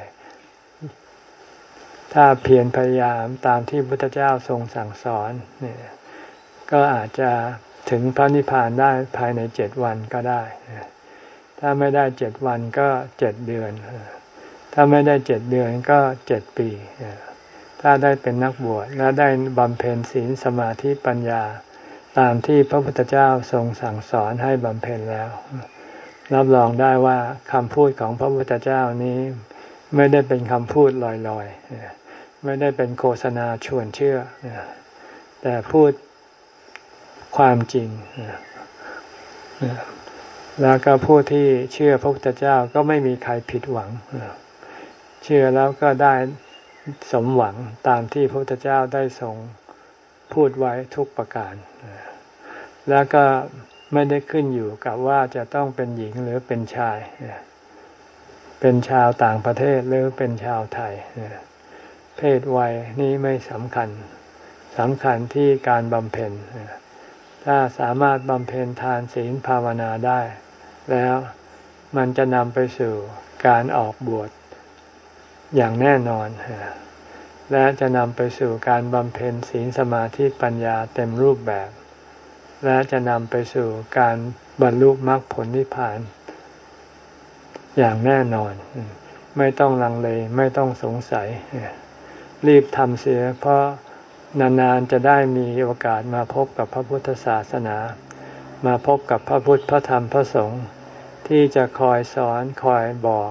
ถ้าเพียรพยายามตามที่พระพุทธเจ้าทรงสั่งสอนเนี่ยก็อาจจะถึงพระนิพพานได้ภายในเจ็ดวันก็ได้ถ้าไม่ได้เจ็ดวันก็เจ็ดเดือนถ้าไม่ได้เจ็ดเดือนก็เจ็ดปีถ้าได้เป็นนักบวชและได้บำเพ็ญศีลสมาธิปัญญาตามที่พระพุทธเจ้าทรงสั่งสอนให้บำเพ็ญแล้วรับรองได้ว่าคำพูดของพระพุทธเจ้านี้ไม่ได้เป็นคำพูดลอยๆไม่ได้เป็นโฆษณาชวนเชื่อแต่พูดความจริงแล้วก็ผู้ที่เชื่อพระพุทธเจ้าก็ไม่มีใครผิดหวังเชื่อแล้วก็ได้สมหวังตามที่พระพุทธเจ้าได้ทรงพูดไว้ทุกประการแล้วก็ไม่ได้ขึ้นอยู่กับว่าจะต้องเป็นหญิงหรือเป็นชายเป็นชาวต่างประเทศหรือเป็นชาวไทยเพศวัยนี้ไม่สำคัญสำคัญที่การบำเพ็ญถ้าสามารถบำเพ็ญทานศีลภาวนาได้แล้วมันจะนำไปสู่การออกบวชอย่างแน่นอนและจะนำไปสู่การบำเพ็ญศีลสมาธิปัญญาเต็มรูปแบบและจะนำไปสู่การบรรลุมรรคผลนิพพานอย่างแน่นอนไม่ต้องลังเลไม่ต้องสงสัยรีบทำเสียเพราะนานๆจะได้มีโอกาสมาพบกับพระพุทธศาสนามาพบกับพระพุทธพระธรรมพระสงฆ์ที่จะคอยสอนคอยบอก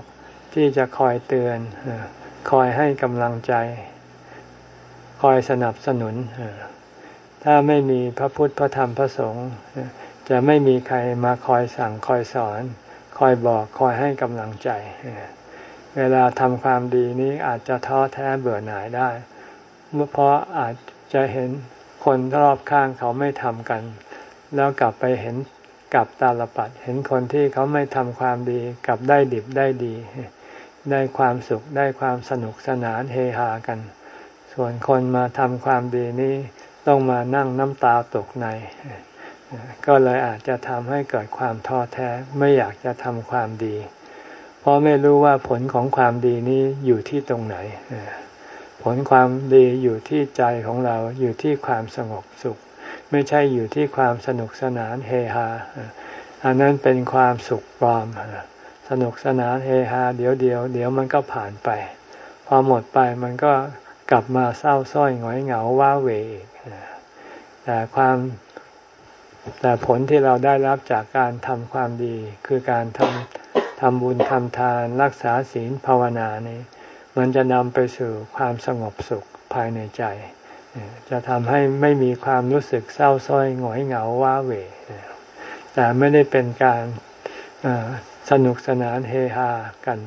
ที่จะคอยเตือนคอยให้กำลังใจคอยสนับสนุนถ้าไม่มีพระพุทธพระธรรมพระสงฆ์จะไม่มีใครมาคอยสั่งคอยสอนคอยบอกคอยให้กำลังใจเวลาทำความดีนี้อาจจะท้อแท้เบื่อหน่ายได้เพราะอาจจะเห็นคนรอบข้างเขาไม่ทำกันแล้วกลับไปเห็นกับตาลปัดเห็นคนที่เขาไม่ทำความดีกลับได้ดิบได้ดีได้ความสุขได้ความสนุกสนานเฮฮากันส่วนคนมาทำความดีนี้ต้องมานั่งน้ำตาตกในก็เลยอาจจะทำให้เกิดความท้อแท้ไม่อยากจะทำความดีเพราะไม่รู้ว่าผลของความดีนี้อยู่ที่ตรงไหนผลความดีอยู่ที่ใจของเราอยู่ที่ความสงบสุขไม่ใช่อยู่ที่ความสนุกสนานเฮฮาอันนั้นเป็นความสุขปลอมสนุกสนานเฮฮาเดี๋ยวเดียวเดี๋ยวมันก็ผ่านไปพอหมดไปมันก็กลับมาเศร้าส้อยหงอยเหงาว้าเหวอีกแต่ความแต่ผลที่เราได้รับจากการทำความดีคือการทำทำบุญทำทานรักษาศีลภาวนานี้มันจะนำไปสู่ความสงบสุขภายในใจจะทำให้ไม่มีความรู้สึกเศร้าส้อยหงอยเหงาว้าเหวแต่ไม่ได้เป็นการสนุกสนานเฮฮากัน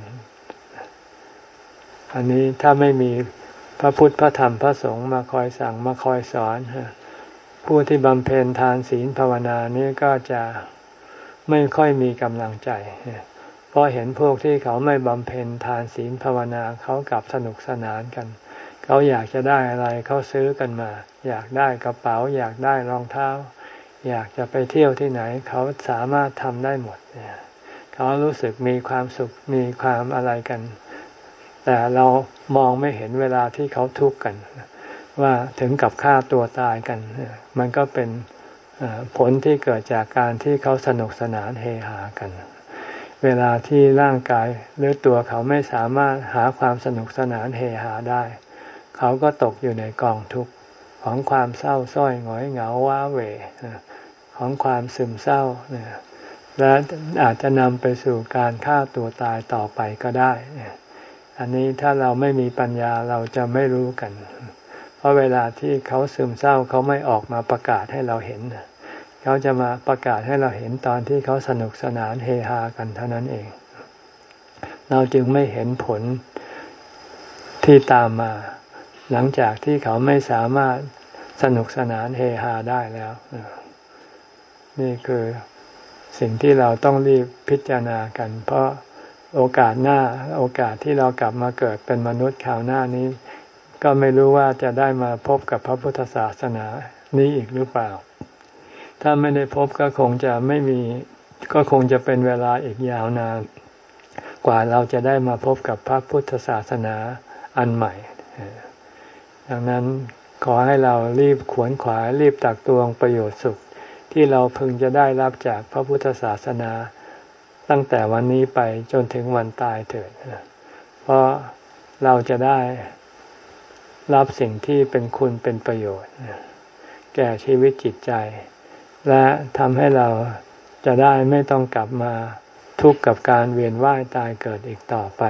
อันนี้ถ้าไม่มีพระพุทธพระธรรมพระสงฆ์มาคอยสั่งมาคอยสอนผู้ที่บำเพ็ญทานศีลภาวนานี้ก็จะไม่ค่อยมีกำลังใจเพราะเห็นพวกที่เขาไม่บำเพ็ญทานศีลภาวนาเขากลับสนุกสนานกันเขาอยากจะได้อะไรเขาซื้อกันมาอยากได้กระเป๋าอยากได้รองเท้าอยากจะไปเที่ยวที่ไหนเขาสามารถทำได้หมดเขารู้สึกมีความสุขมีความอะไรกันแต่เรามองไม่เห็นเวลาที่เขาทุกข์กันว่าถึงกับฆ่าตัวตายกันมันก็เป็นผลที่เกิดจากการที่เขาสนุกสนานเฮฮากันเวลาที่ร่างกายหรือตัวเขาไม่สามารถหาความสนุกสนานเฮฮาได้เขาก็ตกอยู่ในกองทุกข์ของความเศร้าส้อยหงอยเหงาว้าเหวของความซึมเศร้าและอาจจะนำไปสู่การฆ่าตัวตายต่อไปก็ได้อันนี้ถ้าเราไม่มีปัญญาเราจะไม่รู้กันเพราะเวลาที่เขาซึมเศร้าเขาไม่ออกมาประกาศให้เราเห็นเขาจะมาประกาศให้เราเห็นตอนที่เขาสนุกสนานเฮฮากันเท่านั้นเองเราจึงไม่เห็นผลที่ตามมาหลังจากที่เขาไม่สามารถสนุกสนานเฮฮาได้แล้วนี่คือสิ่งที่เราต้องรีบพิจารณากันเพราะโอกาสหน้าโอกาสที่เรากลับมาเกิดเป็นมนุษย์คราวหน้านี้ก็ไม่รู้ว่าจะได้มาพบกับพระพุทธศาสนานี้อีกหรือเปล่าถ้าไม่ได้พบก็คงจะไม่มีก็คงจะเป็นเวลาอีกยาวนานกว่าเราจะได้มาพบกับพระพุทธศาสนาอันใหม่ดังนั้นขอให้เรารีบขวนขวายรีบตักตวงประโยชน์สุขที่เราพึงจะได้รับจากพระพุทธศาสนาตั้งแต่วันนี้ไปจนถึงวันตายเถิดเพราะเราจะได้รับสิ่งที่เป็นคุณเป็นประโยชน์แก่ชีวิตจิตใจและทำให้เราจะได้ไม่ต้องกลับมาทุกข์กับการเวียนว่ายตายเกิดอีกต่อไป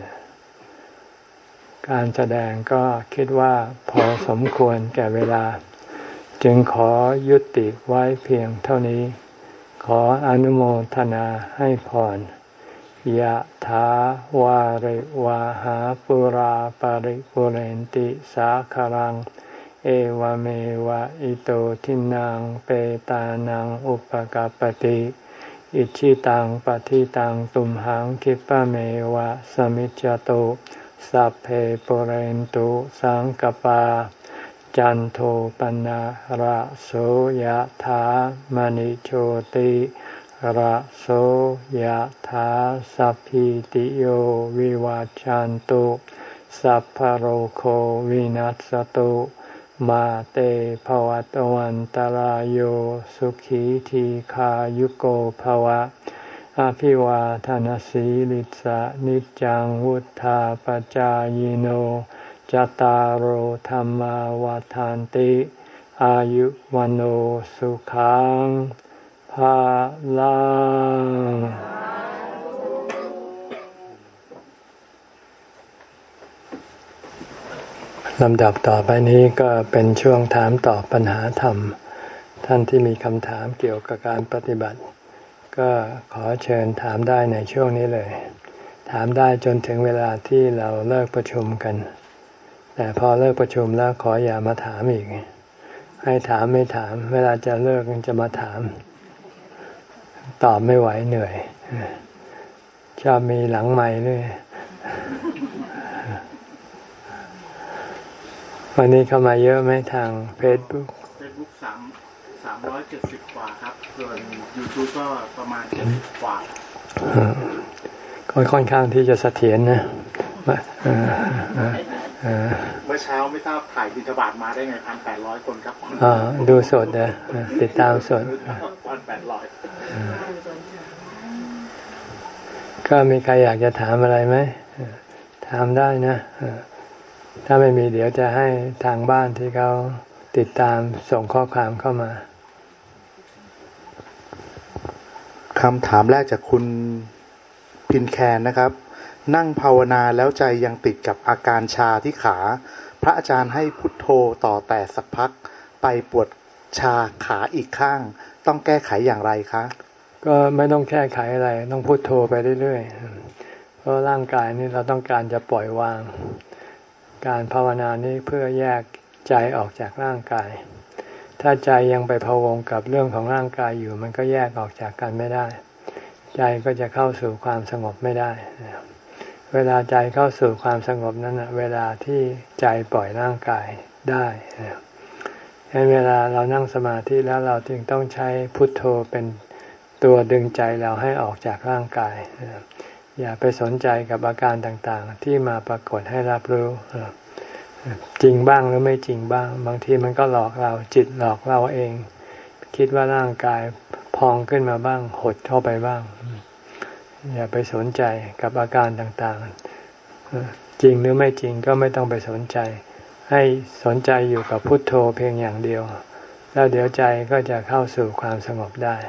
การแสดงก็คิดว่าพอสมควรแก่เวลาจึงขอยุติไว้เพียงเท่านี้ขออนุโมทนาให้พรยะถาวาริวาหาปุราปาริปุเรนติสาคารังเอวเมวะอิโตทินังเปตานังอุปกัปปติอิชิตังปฏิตังตุมหังคิปะเมวะสมิจจตุสัพเพปุเรนตุสังกปาจันโทปนะระโสยถามณิโชติระโสยถาสัพพิติโยวิวัจจันตุสัพพโรโควินัสตุมาเตภวัตวันตารโยสุขีทีขายุโกภวะอภิวาทานสีลิสะนิจังวุธาปจายโนจตารโหธรรมวาทานติอายุวันโอสุขังภาลังลำดับต่อไปนี้ก็เป็นช่วงถามตอบปัญหาธรรมท่านที่มีคำถามเกี่ยวกับการปฏิบัติก็ขอเชิญถามได้ในช่วงนี้เลยถามได้จนถึงเวลาที่เราเลิกประชุมกันแต่พอเลิกประชุมแล้วขออย่ามาถามอีกให้ถามไม่ถามเวลาจะเลิกจะมาถามตอบไม่ไหวเหนื่อยชอบมีหลังไมค์ด้วยวันนี้เข้ามาเยอะไหมทาง Facebook Facebook สามสามร้อยเจ็ดสิบกว่าครับส่วน YouTube ก็ประมาณเจ็ดสิบกว่าก็ค่อนข้างที่จะเสถียรนะเมื่อเช้าไม่ทราบถ่ายบิณฑบาตมาได้ไงพันแปดร้อยคนครับอ๋อดูสดนะติดตามสดพันแปดร้อยก็มีใครอยากจะถามอะไรไหมถามได้นะถ้าไม่มีเดี๋ยวจะให้ทางบ้านที่เขาติดตามส่งข้อความเข้ามาคำถามแรกจากคุณพินแคนนะครับนั่งภาวนาแล้วใจยังติดกับอาการชาที่ขาพระอาจารย์ให้พุทโธต่อแต่สักพักไปปวดชาขาอีกข้างต้องแก้ไขอย่างไรคะก็ไม่ต้องแก้ไขอะไรต้องพุทโธไปเรื่อยๆเพราะร่างกายนี่เราต้องการจะปล่อยวางการภาวนานี้เพื่อแยกใจออกจากร่างกายถ้าใจยังไปพะวงกับเรื่องของร่างกายอยู่มันก็แยกออกจากกันไม่ได้ใจก็จะเข้าสู่ความสงบไม่ได้เวลาใจเข้าสู่ความสงบนั้นเวลาที่ใจปล่อยร่างกายได้ในเวลาเรานั่งสมาธิแล้วเราจึงต้องใช้พุทโธเป็นตัวดึงใจเราให้ออกจากร่างกายอย่าไปสนใจกับอาการต่างๆที่มาปรากฏให้รับรู้จริงบ้างหรือไม่จริงบ้างบางทีมันก็หลอกเราจิตหลอกเราเองคิดว่าร่างกายพองขึ้นมาบ้างหดเข้าไปบ้างอย่าไปสนใจกับอาการต่างๆจริงหรือไม่จริงก็ไม่ต้องไปสนใจให้สนใจอยู่กับพุทโธเพียงอย่างเดียวแล้วเดี๋ยวใจก็จะเข้าสู่ความสงบได้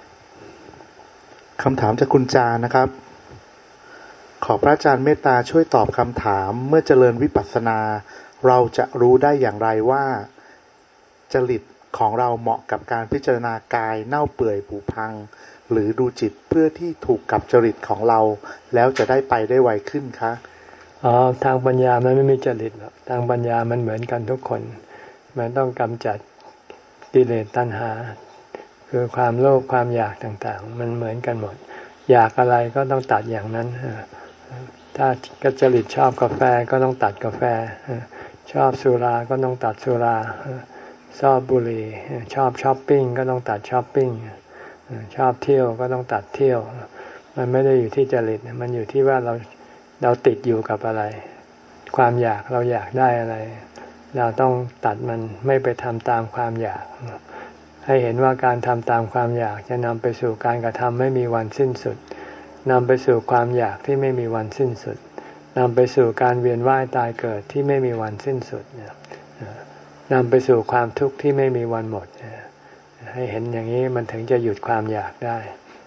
คำถามจากคุณจานะครับขอพระอาจารย์เมตตาช่วยตอบคำถามเมื่อเจริญวิปัสสนาเราจะรู้ได้อย่างไรว่าจริตของเราเหมาะกับการพิจารณากายเน่าเปื่อยผุพังหรือดูจิตเพื่อที่ถูกกับจริตของเราแล้วจะได้ไปได้ไวขึ้นคะอ๋อทางปัญญามันไม่มีจริตหรอกทางปัญญามันเหมือนกันทุกคนมันต้องกำจัดกิเลสตัณหาคือความโลภความอยากต่างๆมันเหมือนกันหมดอยากอะไรก็ต้องตัดอย่างนั้นถ้ากจริตชอบกาแฟก็ต้องตัดกาแฟชอบสุราก็ต้องตัดสุราชอบบุหรี่ชอบช้อปปิ้งก็ต้องตัดช้อปปิ้งชอบเที่ยวก็ต้องตัดเที่ยวมันไม่ได้อยู่ที่จริตมันอยู่ที่ว่าเราเราติดอยู่กับอะไรความอยากเราอยากได้อะไรเราต้องตัดมันไม่ไปทำตามความอยากให้เห็นว่าการทำตามความอยากจะนำไปสู่การกระทำไม่มีวันสิ้นสุดนำไปสู่ความอยากที่ไม่มีวันสิ้นสุดนำไปสู่การเวียนว่ายตายเกิดที่ไม่มีวันสิ้นสุดนำไปสู่ความทุกข์ที่ไม่มีวันหมดให้เห็นอย่างนี้มันถึงจะหยุดความอยากได้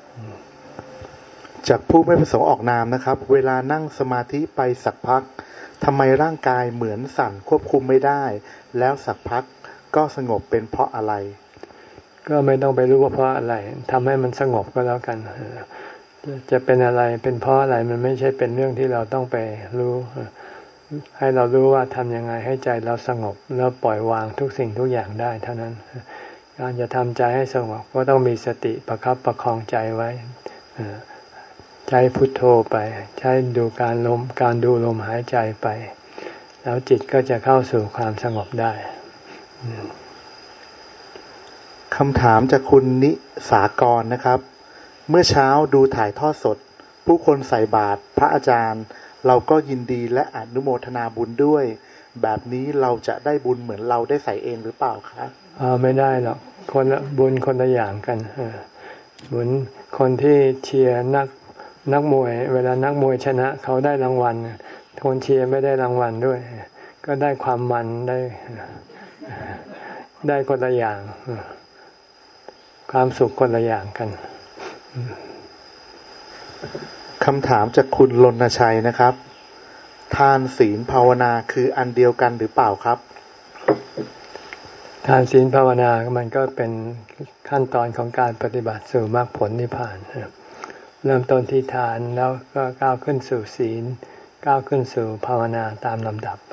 จากผู้ไม่ประสงค์ออกนามนะครับเวลานั่งสมาธิไปสักพักทำไมร่างกายเหมือนสั่นควบคุมไม่ได้แล้วสักพักก็สงบเป็นเพราะอะไรก็ไม่ต้องไปรู้ว่าเพราะอะไรทำให้มันสงบก็แล้วกันจะเป็นอะไรเป็นเพราะอะไรมันไม่ใช่เป็นเรื่องที่เราต้องไปรู้ให้เรารู้ว่าทำยังไงให้ใจเราสงบแล้วปล่อยวางทุกสิ่งทุกอย่างได้เท่านั้นการจะทำใจให้สงบก็ต้องมีสติประคับประคองใจไว้ใช้พุทโธไปใช้ดูการลมการดูลมหายใจไปแล้วจิตก็จะเข้าสู่ความสงบได้คำถามจากคุณนิสากรนะครับเมื่อเช้าดูถ่ายทอดสดผู้คนใส่บาตรพระอาจารย์เราก็ยินดีและอนุโมทนาบุญด้วยแบบนี้เราจะได้บุญเหมือนเราได้ใส่เองหรือเปล่าคะอ๋อไม่ได้หรอกคนละบุญคนละอย่างกันบุญคนที่เชียร์นักนักมวยเวลานักมวยชนะเขาได้รางวัลคนเชียร์ไม่ได้รางวัลด้วยก็ได้ความมันได้ได้คนละอย่างความสุขคนละอย่างกันคำถามจากคุณรณชัยนะครับทานศีลภาวนาคืออันเดียวกันหรือเปล่าครับทานศีลภาวนามันก็เป็นขั้นตอนของการปฏิบัติสู่มรรคผลนิพพานเริ่มต้นที่ทานแล้วก็ก้าวขึ้นสู่ศีลก้าวขึ้นสู่ภาวนาตามลำดับไป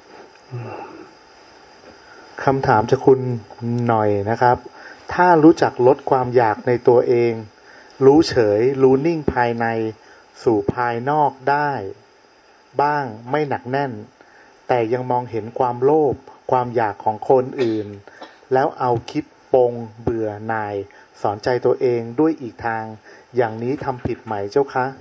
คำถามจากคุณหน่อยนะครับถ้ารู้จักลดความอยากในตัวเองรู้เฉยรู้นิ่งภายในสู่ภายนอกได้บ้างไม่หนักแน่นแต่ยังมองเห็นความโลภความอยากของคนอื่นแล้วเอาคิดปงเบื่อหน่ายสอนใจตัวเองด้วยอีกทางอย่างนี้ทำผิดไหมเจ้าคะ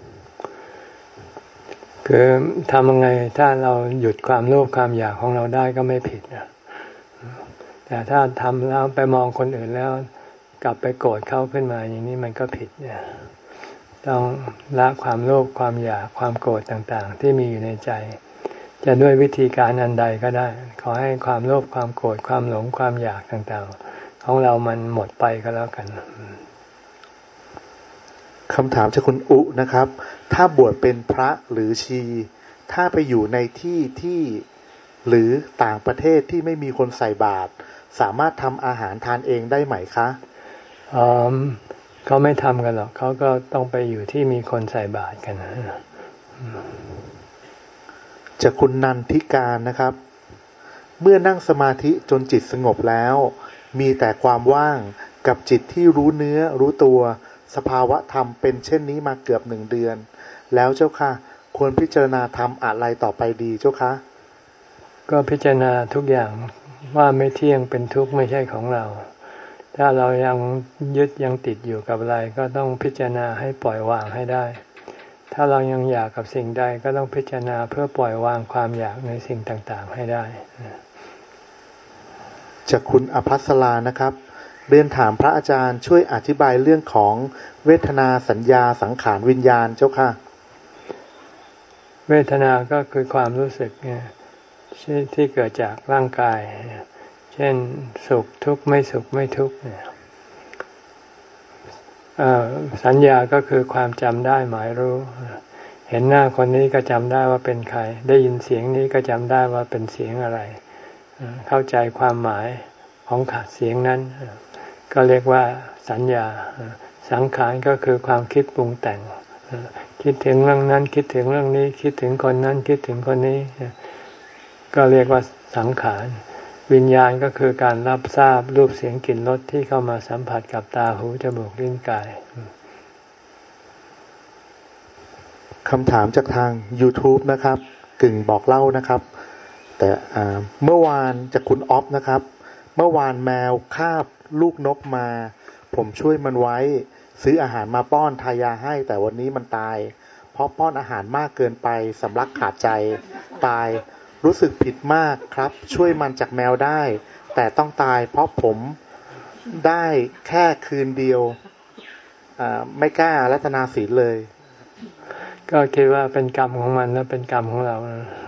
คือทำยังไงถ้าเราหยุดความโลภความอยากของเราได้ก็ไม่ผิดนะแต่ถ้าทำแล้วไปมองคนอื่นแล้วกลับไปโกรธเขาขึ้นมาอย่างนี้มันก็ผิดเนี่ยต้องละความโลภความอยากความโกรธต่างๆที่มีอยู่ในใจจะด้วยวิธีการอันใดก็ได้ขอให้ความโลภความโกรธความหลงความอยากต่างๆของเรามันหมดไปก็แล้วกันคำถามจากคุณอุนะครับถ้าบวชเป็นพระหรือชีถ้าไปอยู่ในที่ที่หรือต่างประเทศที่ไม่มีคนใส่บาตรสามารถทำอาหารทานเองได้ไหมคะอ๋อเขาไม่ทำกันหรอกเขาก็ต้องไปอยู่ที่มีคนใส่บาตรกันนะจากคุณนันทิการนะครับเมื่อนั่งสมาธิจนจิตสงบแล้วมีแต่ความว่างกับจิตที่รู้เนื้อรู้ตัวสภาวะธรรมเป็นเช่นนี้มาเกือบหนึ่งเดือนแล้วเจ้าค่ะควรพิจารณาธรรมอะไรต่อไปดีเจ้าคะก็พิจารณาทุกอย่างว่าไม่เที่ยงเป็นทุกข์ไม่ใช่ของเราถ้าเรายังยึดยังติดอยู่กับอะไรก็ต้องพิจารณาให้ปล่อยวางให้ได้ถ้าเรายังอยากกับสิ่งใดก็ต้องพิจารณาเพื่อปล่อยวางความอยากในสิ่งต่างๆให้ได้จากคุณอภัสรานะครับเรียนถามพระอาจารย์ช่วยอธิบายเรื่องของเวทนาสัญญาสังขารวิญญาณเจ้าค่ะเวทนาก็คือความรู้สึกที่เกิดจากร่างกายเช่นสุขทุกข์ไม่สุขไม่ทุกข์เนี่ยสัญญาก็คือความจำได้หมายรู้เห็นหน้าคนนี้ก็จำได้ว่าเป็นใครได้ยินเสียงนี้ก็จำได้ว่าเป็นเสียงอะไรเข้าใจความหมายของเสียงนั้นก็เรียกว่าสัญญาสังขารก็คือความคิดปรุงแต่งคิดถึงเรื่องนั้นคิดถึงเรื่องนี้คิดถึงคนนั้นคิดถึงคนนี้ก็เรียกว่าสังขารวิญญาณก็คือการรับทราบรูปเสียงกลิ่นรสที่เข้ามาสัมผัสกับตาหูจมูกลิ้นกายคำถามจากทาง YouTube นะครับกึ่งบอกเล่านะครับแต่เมื่อวานจากคุณออฟนะครับเมื่อวานแมวคาบลูกนกมาผมช่วยมันไว้ซื้ออาหารมาป้อนทายาให้แต่วันนี้มันตายเพราะป้อนอาหารมากเกินไปสำลักขาดใจตายรู้สึกผิดมากครับช่วยมันจากแมวได้แต่ต้องตายเพราะผมได้แค่คืนเดียวไม่กล้ารัตนาศีลเลยก็คิดว่าเป็นกรรมของมันแล้วเป็นกรรมของเรา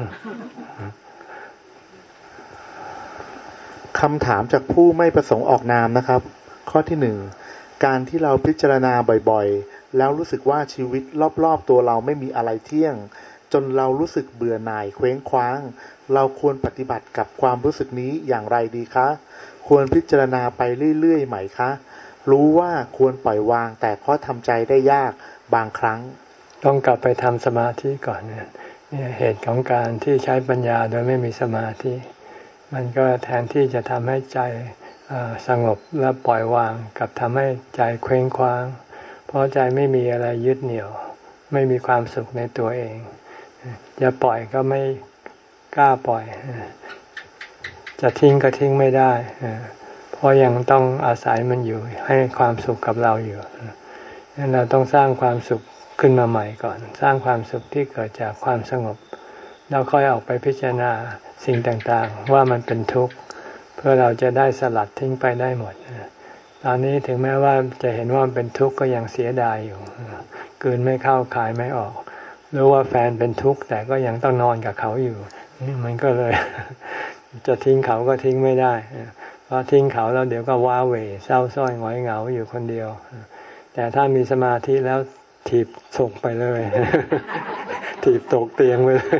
คำถามจากผู้ไม่ประสงค์ออกนามนะครับข้อที่หนึ่งการที่เราพิจารณาบ่อยๆแล้วรู้สึกว่าชีวิตรอบๆตัวเราไม่มีอะไรเที่ยงจนเรารู้สึกเบื่อหน่ายเคว้งคว้างเราควรปฏิบัติกับความรู้สึกนี้อย่างไรดีคะควรพิจารณาไปเรื่อยๆไหมคะรู้ว่าควรปล่อยวางแต่ก็ทำใจได้ยากบางครั้งต้องกลับไปทำสมาธิก่อนเนี่ยเหตุของการที่ใช้ปัญญาโดยไม่มีสมาธิมันก็แทนที่จะทำให้ใจสงบและปล่อยวางกับทำให้ใจเคว้งคว้างเพราะใจไม่มีอะไรยึดเหนี่ยวไม่มีความสุขในตัวเองจะปล่อยก็ไม่กล้าปล่อยจะทิ้งก็ทิ้งไม่ได้เพราะยังต้องอาศัยมันอยู่ให้ความสุขกับเราอยู่งั้นเราต้องสร้างความสุขขึ้นมาใหม่ก่อนสร้างความสุขที่เกิดจากความสงบแล้วค่อยออกไปพิจารณาสิ่งต่างๆว่ามันเป็นทุกข์เพื่อเราจะได้สลัดทิ้งไปได้หมดตอนนี้ถึงแม้ว่าจะเห็นว่ามันเป็นทุกข์ก็ยังเสียดายอยู่กลืนไม่เข้าคายไม่ออกรู้ว่าแฟนเป็นทุกข์แต่ก็ยังต้องนอนกับเขาอยู่มันก็เลยจะทิ้งเขาก็ทิ้งไม่ได้เพราะทิ้งเขาแล้วเดี๋ยวก็ว้าเหวเศร้าส้อยหงอยเหงาอยู่คนเดียวแต่ถ้ามีสมาธิแล้วถีบส่งไปเลยถีบตกเตียงไปเลย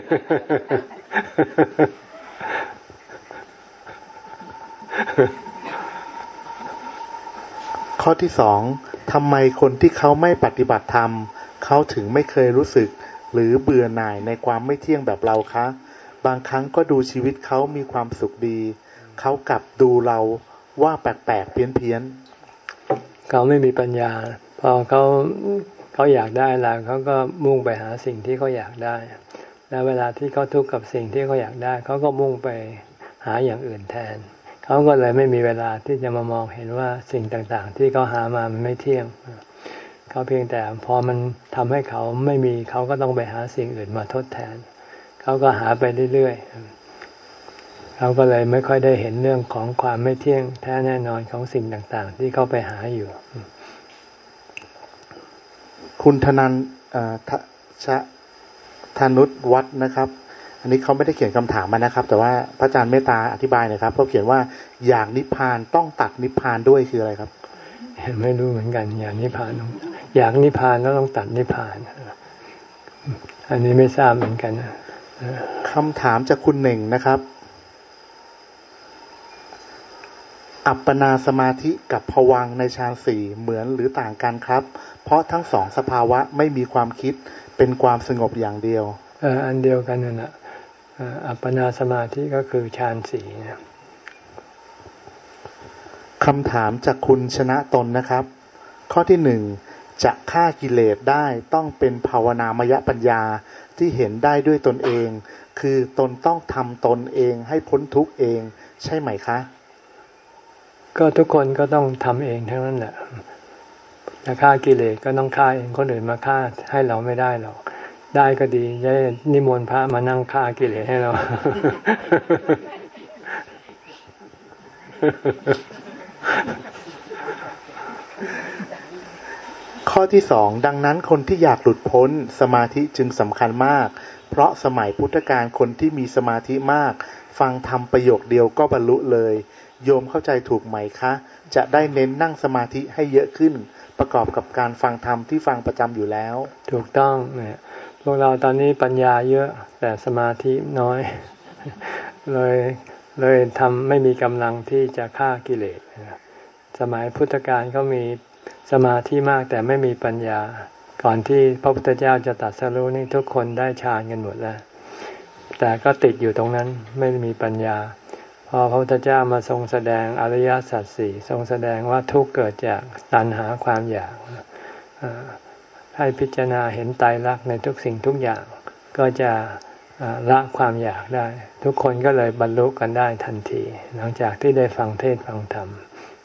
ข้อที่สองทำไมคนที่เขาไม่ปฏิบัติธรรมเขาถึงไม่เคยรู้สึกหรือเบื่อหน่ายในความไม่เที่ยงแบบเราคะบางครั้งก็ดูชีวิตเขามีความสุขดีเขากลับดูเราว่าแปลกๆเพี้ยนๆเขาไม่มีปัญญาพอเขาเขาอยากได้แล้วเขาก็มุ่งไปหาสิ่งที่เขาอยากได้แล้วเวลาที่เขาทุกข์กับสิ่งที่เขาอยากได้เขาก็มุ่งไปหาอย่างอื่นแทนเขาก็เลยไม่มีเวลาที่จะมามองเห็นว่าสิ่งต่างๆที่เขาหามามันไม่เที่ยงเขาเพียงแต่พอมันทำให้เขาไม่มีเขาก็ต้องไปหาสิ่งอื่นมาทดแทนเขาก็หาไปเรื่อยๆเขาก็เลยไม่ค่อยได้เห็นเรื่องของความไม่เที่ยงแท้แน่นอนของสิ่งต่างๆที่เขาไปหาอยู่คุณธนันชะธนุชวัฒน์นะครับอันนี้เขาไม่ได้เขียนคำถามมานะครับแต่ว่าพระอาจารย์เมตตาอธิบายหน่อยครับเขาเขียนว่าอยากนิพพานต้องตัดนิพพานด้วยคืออะไรครับไม่รู้เหมือนกันอยากนิพพานอยากนิพพานแล้วต้องตัดนิพพานอันนี้ไม่ทราบเหมือนกันคำถามจากคุณหนึ่งนะครับอัปปนาสมาธิกับภวังค์ในฌานสี่เหมือนหรือต่างกันครับเพราะทั้งสองสภาวะไม่มีความคิดเป็นความสงบอย่างเดียวเอออันเดียวกันนั่นแหละอัปปนาสมาธิก็คือฌานสี่คำถามจากคุณชนะตนนะครับข้อที่หนึ่งจะฆ่ากิเลสได้ต้องเป็นภาวนามยปัญญาที่เห็นได้ด้วยตนเองคือตนต้องทำตนเองให้พ้นทุกข์เองใช่ไหมคะก็ทุกคนก็ต้องทำเองทั้งนั้นแหละจะฆ่ากิเลสก็ต้องฆ่าเองคนอื่นมาฆ่าให้เราไม่ได้หรอกได้ก็ดีจะนิมนต์พระมานั่งฆ่ากิเลสให้เราข้อที่สองดังนั้นคนที่อยากหลุดพ้นสมาธิจึงสำคัญมากเพราะสมัยพุทธกาลคนที่มีสมาธิมากฟังธรรมประโยคเดียวก็บรรลุเลยโยมเข้าใจถูกไหมคะจะได้เน้นนั่งสมาธิให้เยอะขึ้นประกอบกับการฟังธรรมที่ฟังประจำอยู่แล้วถูกต้องเนี่ยพวกเราตอนนี้ปัญญาเยอะแต่สมาธิน้อยเลยเลยทำไม่มีกำลังที่จะฆ่ากิเลสสมัยพุทธกาลเขามีสมาธิมากแต่ไม่มีปัญญาก่อนที่พระพุทธเจ้าจะตรัสรู้นี่ทุกคนได้ฌานกันหมดแล้วแต่ก็ติดอยู่ตรงนั้นไม่มีปัญญาพอพระพุทธเจ้ามาทรงแสดงอริยสัจสี่ทรงแสดงว่าทุกข์เกิดจากตัณหาความอยากให้พิจารณาเห็นไตรลักษณ์ในทุกสิ่งทุกอย่างก็จะละความอยากได้ทุกคนก็เลยบรรลุกันได้ทันทีหลังจากที่ได้ฟังเทศน์ฟังธรรม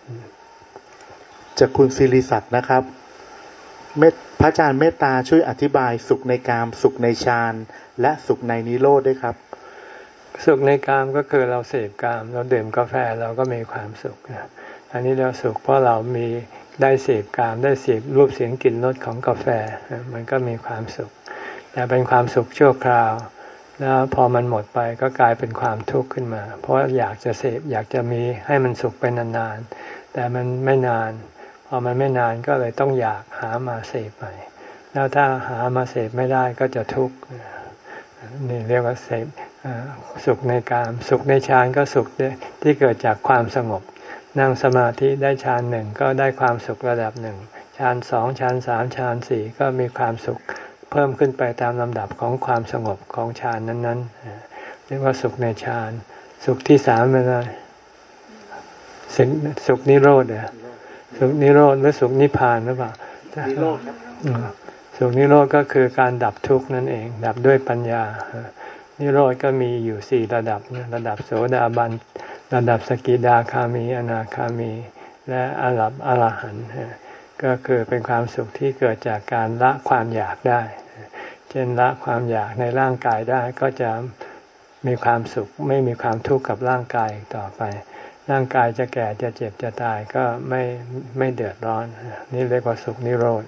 จากคุณศิริศักดิ์นะครับพระอาจารย์เมตตาช่วยอธิบายสุขในกามสุขในฌานและสุขในนิโรธด้วยครับสุขในกามก็คือเราเสพกามเราดื่มกาแฟเราก็มีความสุขอันนี้เราสุขเพราะเรามีได้เสพกามได้เสพรูปเสียงกลิ่นรสของกาแฟมันก็มีความสุขแต่เป็นความสุขชั่วคราวแล้วพอมันหมดไปก็กลายเป็นความทุกข์ขึ้นมาเพราะอยากจะเสพอยากจะมีให้มันสุขไปนานๆแต่มันไม่นานพอมันไม่นานก็เลยต้องอยากหามาเสพใหม่แล้วถ้าหามาเสพไม่ได้ก็จะทุกข์นี่เรียกว่าเสพสุขในกามสุขในฌานก็สุขที่เกิดจากความสงบนั่งสมาธิได้ฌานหนึ่งก็ได้ความสุขระดับหนึ่งฌานสองฌานสามฌานสี่ก็มีความสุขเพิ่มขึ้นไปตามลำดับของความสงบของฌานนั้นๆเรียกว่าสุขในฌานสุขที่สามเป็นอะไรสุขนิโรธเนี่ยสุขนิโรธหรือสุขนิพพานหรือเปล่านิโรธครับสุขนิโรธก็คือการดับทุกข์นั่นเองดับด้วยปัญญานิโรธก็มีอยู่สี่ระดับระดับโสดาบันระดับสกิทาคามีอนาคามีและระดับอรหันต์ก็คือเป็นความสุขที่เกิดจากการละความอยากได้เช่นละความอยากในร่างกายได้ก็จะมีความสุขไม่มีความทุกข์กับร่างกายต่อไปร่างกายจะแก่จะเจ็บจะตายก็ไม่ไม่เดือดร้อนนี่เรียกว่าสุขนิโรธ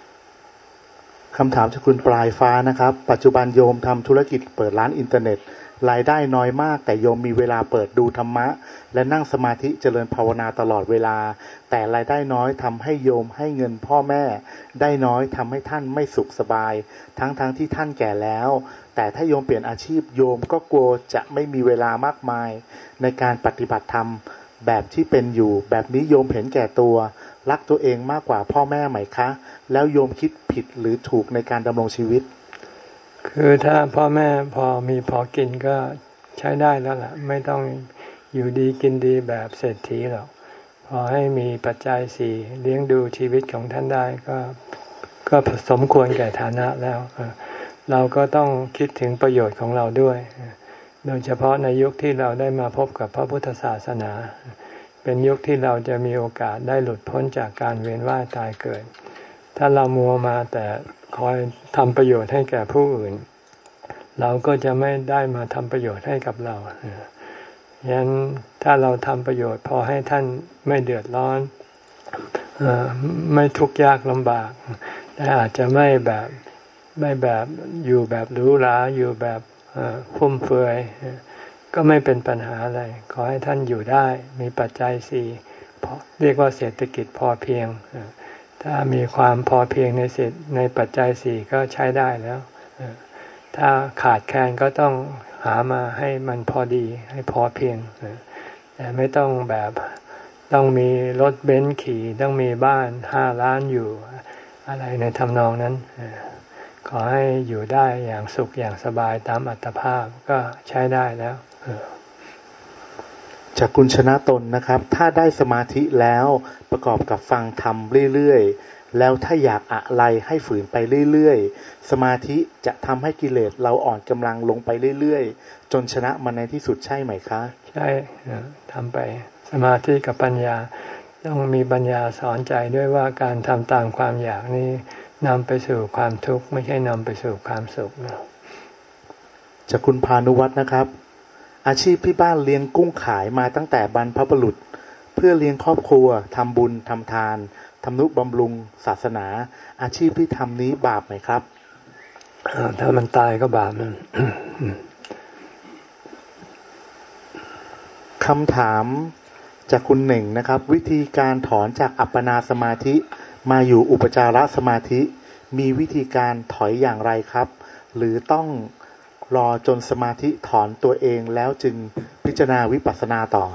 คำถามจากคุณปลายฟ้านะครับปัจจุบันโยมทำธุรกิจเปิดร้านอินเทอร์เน็ตรายได้น้อยมากแต่โยมมีเวลาเปิดดูธรรมะและนั่งสมาธิเจริญภาวนาตลอดเวลาแต่รายได้น้อยทำให้โยมให้เงินพ่อแม่ได้น้อยทำให้ท่านไม่สุขสบายทั้งๆ ท, ที่ท่านแก่แล้วแต่ถ้าโยมเปลี่ยนอาชีพโยมก็กลัวจะไม่มีเวลามากมายในการปฏิบัติธรรมแบบที่เป็นอยู่แบบนี้โยมเห็นแก่ตัวรักตัวเองมากกว่าพ่อแม่ไหมคะแล้วโยมคิดผิดหรือถูกในการดำรงชีวิตคือถ้าพ่อแม่พอมีพอกินก็ใช้ได้แล้วล่ะไม่ต้องอยู่ดีกินดีแบบเศรษฐีหรอกพอให้มีปัจจัยสี่เลี้ยงดูชีวิตของท่านได้ก็ก็สมควรแก่ฐานะแล้วเราก็ต้องคิดถึงประโยชน์ของเราด้วยโดยเฉพาะในยุคที่เราได้มาพบกับพระพุทธศาสนาเป็นยุคที่เราจะมีโอกาสได้หลุดพ้นจากการเวียนว่ายตายเกิดถ้าเรามัวมาแต่คอยทำประโยชน์ให้แก่ผู้อื่นเราก็จะไม่ได้มาทำประโยชน์ให้กับเราฉะนั้นถ้าเราทำประโยชน์พอให้ท่านไม่เดือดร้อนไม่ทุกข์ยากลำบากแต่อาจจะไม่แบบไม่แบบอยู่แบบหรูหราอยู่แบบฟุ่มเฟือยก็ไม่เป็นปัญหาอะไรขอให้ท่านอยู่ได้มีปัจจัยสี่เรียกว่าเศรษฐกิจพอเพียงถ้ามีความพอเพียงในเศษในปัจจัยสี่ก็ใช้ได้แล้วถ้าขาดแคลนก็ต้องหามาให้มันพอดีให้พอเพียงแต่ไม่ต้องแบบต้องมีรถเบนซ์ขี่ต้องมีบ้านห้าล้านอยู่อะไรในทำนองนั้นขอให้อยู่ได้อย่างสุขอย่างสบายตามอัตภาพก็ใช้ได้แล้วจากคุณชนะตนนะครับถ้าได้สมาธิแล้วประกอบกับฟังธรรมเรื่อยๆแล้วถ้าอยากอะไรให้ฝืนไปเรื่อยๆสมาธิจะทำให้กิเลสเราอ่อนกำลังลงไปเรื่อยๆจนชนะมันในที่สุดใช่ไหมคะใช่ทำไปสมาธิกับปัญญาต้องมีปัญญาสอนใจด้วยว่าการทำตามความอยากนี้นำไปสู่ความทุกข์ไม่ใช่นำไปสู่ความสุขนะจากคุณพานุวัฒน์นะครับอาชีพที่บ้านเลี้ยงกุ้งขายมาตั้งแต่บรรพบุรุษเพื่อเลี้ยงครอบครัวทำบุญทำทานทำนุบำรุงศาสนาอาชีพที่ทำนี้บาปไหมครับถ้ามันตายก็บาปนั่นคำถามจากคุณหนึ่งนะครับวิธีการถอนจากอัปปนาสมาธิมาอยู่อุปจารสมาธิมีวิธีการถอยอย่างไรครับหรือต้องรอจนสมาธิถอนตัวเองแล้วจึงพิจารณาวิปัสสนาต่อ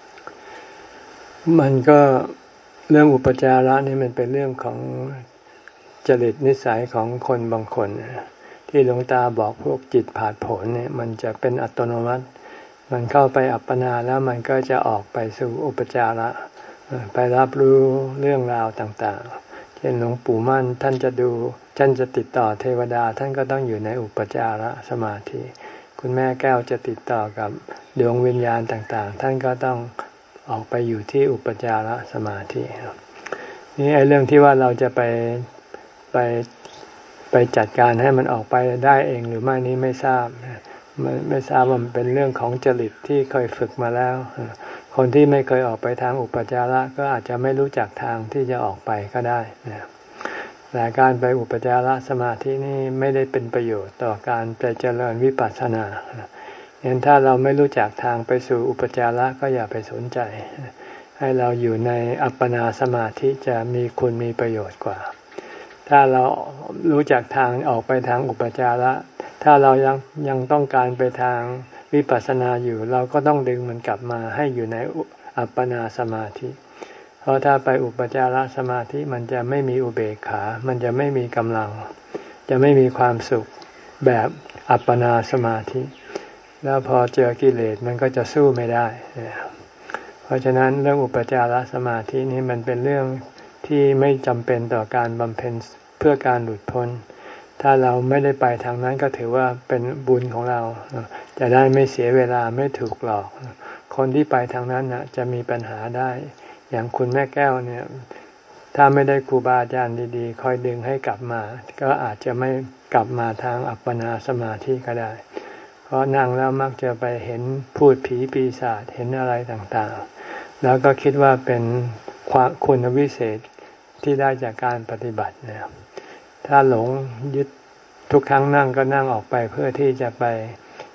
มันก็เรื่องอุปจาระนี่มันเป็นเรื่องของจริตนิสัยของคนบางคนที่หลวงตาบอกพวกจิตผาดโผนเนี่ยมันจะเป็นอัตโนมัติมันเข้าไปอัปปนาแล้วมันก็จะออกไปสู่อุปจาระไปรับรู้เรื่องราวต่างๆเช่นหลวงปู่มั่นท่านจะดูท่านจะติดต่อเทวดาท่านก็ต้องอยู่ในอุปจารสมาธิคุณแม่แก้วจะติดต่อกับดวงวิญญาณต่างๆท่านก็ต้องออกไปอยู่ที่อุปจารสมาธินี่ไอ้เรื่องที่ว่าเราจะไปไปไปจัดการให้มันออกไปได้เองหรือไม่นี้ไม่ทราบไม่ไม่ทราบว่ามันเป็นเรื่องของจริตที่เคยฝึกมาแล้วคนที่ไม่เคยออกไปทางอุปจาระก็อาจจะไม่รู้จักทางที่จะออกไปก็ได้แต่การไปอุปจารสมาธินี่ไม่ได้เป็นประโยชน์ต่อการไปเจริญวิปัสสนางั้นถ้าเราไม่รู้จักทางไปสู่อุปจาระก็อย่าไปสนใจให้เราอยู่ในอัปปนาสมาธิจะมีคุณมีประโยชน์กว่าถ้าเรารู้จักทางออกไปทางอุปจาระถ้าเรายังยังต้องการไปทางวิปัสสนาอยู่เราก็ต้องดึงมันกลับมาให้อยู่ในอัปปนาสมาธิเพราะถ้าไปอุปจารสมาธิมันจะไม่มีอุเบกขามันจะไม่มีกำลังจะไม่มีความสุขแบบอัปปนาสมาธิแล้วพอเจอกิเลสมันก็จะสู้ไม่ได้เพราะฉะนั้นเรื่องอุปจารสมาธินี้มันเป็นเรื่องที่ไม่จำเป็นต่อการบำเพ็ญเพื่อการหลุดพ้นถ้าเราไม่ได้ไปทางนั้นก็ถือว่าเป็นบุญของเราจะได้ไม่เสียเวลาไม่ถูกหลอกคนที่ไปทางนั้นนะจะมีปัญหาได้อย่างคุณแม่แก้วเนี่ยถ้าไม่ได้ครูบาอาจารย์ดีๆคอยดึงให้กลับมาก็อาจจะไม่กลับมาทางอัปปนาสมาธิก็ได้เพราะนั่งแล้วมักจะไปเห็นพูดผีปีศาจเห็นอะไรต่างๆแล้วก็คิดว่าเป็นความคุณวิเศษที่ได้จากการปฏิบัตินะครับถ้าหลงยึดทุกครั้งนั่งก็นั่งออกไปเพื่อที่จะไป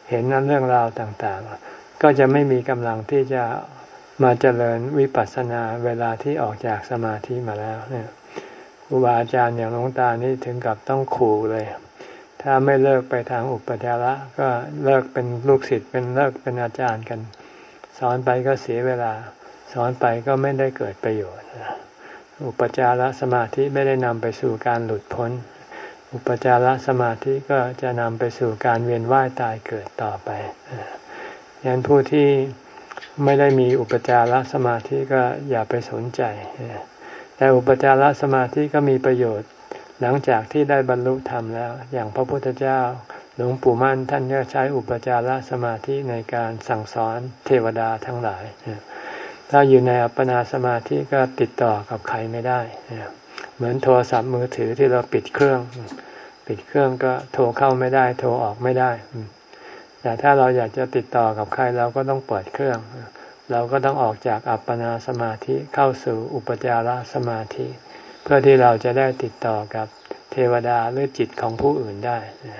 เห็นเรื่องราวต่างๆก็จะไม่มีกำลังที่จะมาเจริญวิปัสสนาเวลาที่ออกจากสมาธิมาแล้วเนี่ยครูบาอาจารย์อย่างหลวงตานี่ถึงกับต้องขู่เลยถ้าไม่เลิกไปทางอุปจาระก็เลิกเป็นลูกศิษย์เป็นเลิกเป็นอาจารย์กันสอนไปก็เสียเวลาสอนไปก็ไม่ได้เกิดประโยชน์อุปจารสมาธิไม่ได้นำไปสู่การหลุดพ้นอุปจารสมาธิก็จะนำไปสู่การเวียนว่ายตายเกิดต่อไปฉะนั้นผู้ที่ไม่ได้มีอุปจารสมาธิก็อย่าไปสนใจแต่อุปจารสมาธิก็มีประโยชน์หลังจากที่ได้บรรลุธรรมแล้วอย่างพระพุทธเจ้าหลวงปู่มั่นท่านก็ใช้อุปจารสมาธิในการสั่งสอนเทวดาทั้งหลายถ้าอยู่ในอัปปนาสมาธิก็ติดต่อกับใครไม่ได้เหมือนโทรศัพท์มือถือที่เราปิดเครื่องปิดเครื่องก็โทรเข้าไม่ได้โทรออกไม่ได้แต่ถ้าเราอยากจะติดต่อกับใครเราก็ต้องเปิดเครื่องเราก็ต้องออกจากอัปปนาสมาธิเข้าสู่อุปจารสมาธิเพื่อที่เราจะได้ติดต่อกับเทวดาหรือจิตของผู้อื่นได้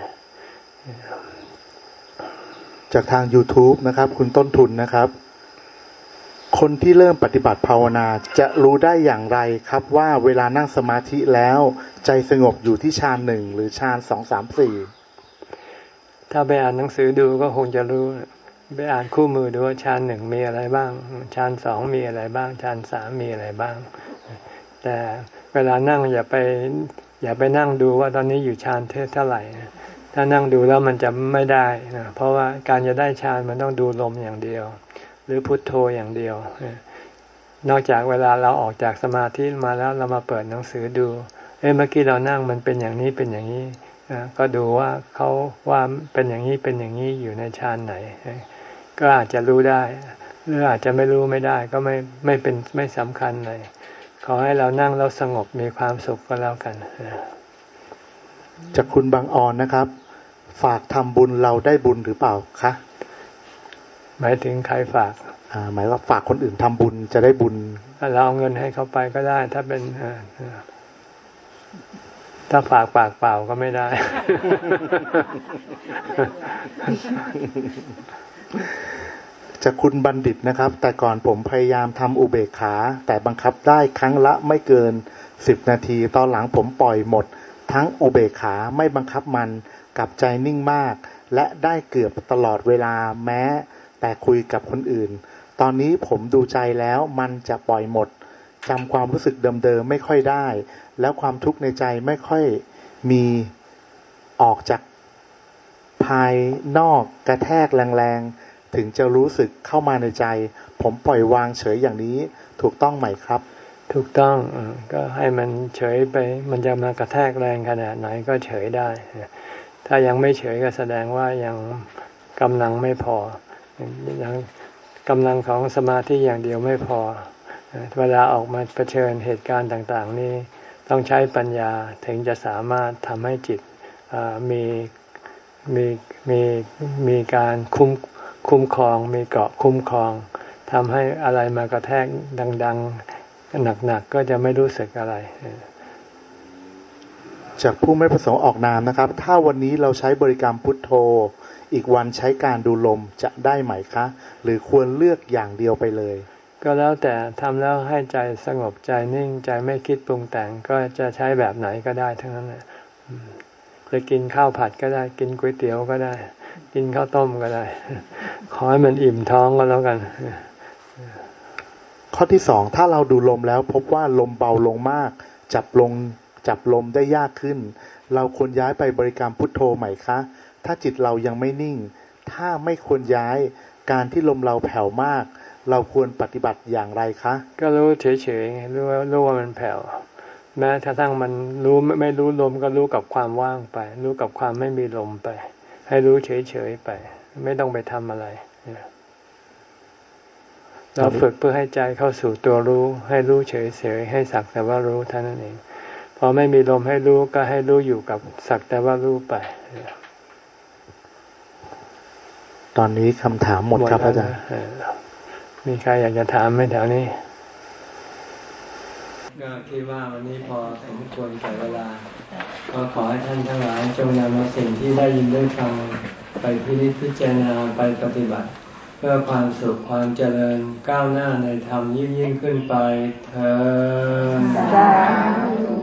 จากทาง YouTube นะครับคุณต้นทุนนะครับคนที่เริ่มปฏิบัติภาวนาจะรู้ได้อย่างไรครับว่าเวลานั่งสมาธิแล้วใจสงบอยู่ที่ฌานหนึ่งหรือฌานสองสามสี่ถ้าไปอ่านหนังสือดูก็คงจะรู้ไปอ่านคู่มือดูว่าฌานหนึ่งมีอะไรบ้างฌานสองมีอะไรบ้างฌานสามมีอะไรบ้างแต่เวลานั่งอย่าไปอย่าไปนั่งดูว่าตอนนี้อยู่ฌานเท่าไหร่ถ้านั่งดูแล้วมันจะไม่ได้นะเพราะว่าการจะได้ฌานมันต้องดูลมอย่างเดียวหรือพุทโธอย่างเดียวนอกจากเวลาเราออกจากสมาธิมาแล้วเรามาเปิดหนังสือดูเอ้เมื่อกี้เรานั่งมันเป็นอย่างนี้เป็นอย่างนี้ก็ดูว่าเขาว่าเป็นอย่างนี้เป็นอย่างนี้อยู่ในฌานไหนก็อาจจะรู้ได้หรืออาจจะไม่รู้ไม่ได้ก็ไม่ไม่เป็นไม่สำคัญเลยขอให้เรานั่งแล้วสงบมีความสุขก็แล้วกันจากคุณบางออนนะครับฝากทำบุญเราได้บุญหรือเปล่าคะหมายถึงใครฝากอ่าหมายว่าฝากคนอื่นทำบุญจะได้บุญเราเอาเงินให้เขาไปก็ได้ถ้าเป็นถ้าฝากปากเปล่าก็ไม่ได้จากคุณบัณฑิตนะครับแต่ก่อนผมพยายามทำอุเบกขาแต่บังคับได้ครั้งละไม่เกินสิบนาทีตอนหลังผมปล่อยหมดทั้งอุเบกขาไม่บังคับมันกับใจนิ่งมากและได้เกือบตลอดเวลาแม้แต่คุยกับคนอื่นตอนนี้ผมดูใจแล้วมันจะปล่อยหมดจำความรู้สึกเดิมๆไม่ค่อยได้แล้วความทุกข์ในใจไม่ค่อยมีออกจากภายนอกกระแทกแรงๆถึงจะรู้สึกเข้ามาในใจผมปล่อยวางเฉยอย่างนี้ถูกต้องไหมครับถูกต้องก็ให้มันเฉยไปมันจะมากระแทกแรงขนาดไหนก็เฉยได้ถ้ายังไม่เฉยก็แสดงว่ายังกำลังไม่พอยังกำลังของสมาธิอย่างเดียวไม่พอเวลาออกมาเผชิญเหตุการณ์ต่างๆนี้ต้องใช้ปัญญาถึงจะสามารถทำให้จิตมีมีมีมีการคุ้มคุ้มครองมีเกราะคุ้มครองทำให้อะไรมากระแทกดังๆหนักๆก็จะไม่รู้สึกอะไรจากผู้ไม่ประสงค์ออกนามนะครับถ้าวันนี้เราใช้บริกรรมพุทโธอีกวันใช้การดูลมจะได้ไหมคะหรือควรเลือกอย่างเดียวไปเลยก็แล้วแต่ทำแล้วให้ใจสงบใจนิ่งใจไม่คิดปรุงแต่งก็จะใช้แบบไหนก็ได้ทั้งนั้นแหละจะกินข้าวผัดก็ได้กินก๋วยเตี๋ยวก็ได้กินข้าวต้มก็ได้ขอให้มันอิ่มท้องก็แล้วกันข้อที่สองถ้าเราดูลมแล้วพบว่าลมเบาลงมากจับลงจับลมได้ยากขึ้นเราควรย้ายไปบริกรรมพุทโธใหม่คะถ้าจิตเรายังไม่นิ่งถ้าไม่ควรย้ายการที่ลมเราแผ่วมากเราควรปฏิบัติอย่างไรคะก็รู้เฉยๆรู้ว่ารู้ว่ามันแผ่วแม้กระทั่งมันรู้ไม่รู้ลมก็รู้กับความว่างไปรู้กับความไม่มีลมไปให้รู้เฉยๆไปไม่ต้องไปทำอะไรเราฝึกเพื่อให้ใจเข้าสู่ตัวรู้ให้รู้เฉยๆให้สักแต่ว่ารู้เท่านั้นเองพอไม่มีลมให้รู้ก็ให้รู้อยู่กับสักแต่ว่ารู้ไปตอนนี้คำถามหมดครับอาจารย์มีใครอยากจะถามไหมแถวนี้ก็คิดว่าวันนี้พอสมควรแก่เวลาก็ขอให้ท่านทั้งหลายจงนำเอาสิ่งที่ได้ยินได้ฟังไปไปพินิจพิจารณาไปปฏิบัติเพื่อความสุขความเจริญก้าวหน้าในธรรมยิ่งยิ่งขึ้นไปเถิด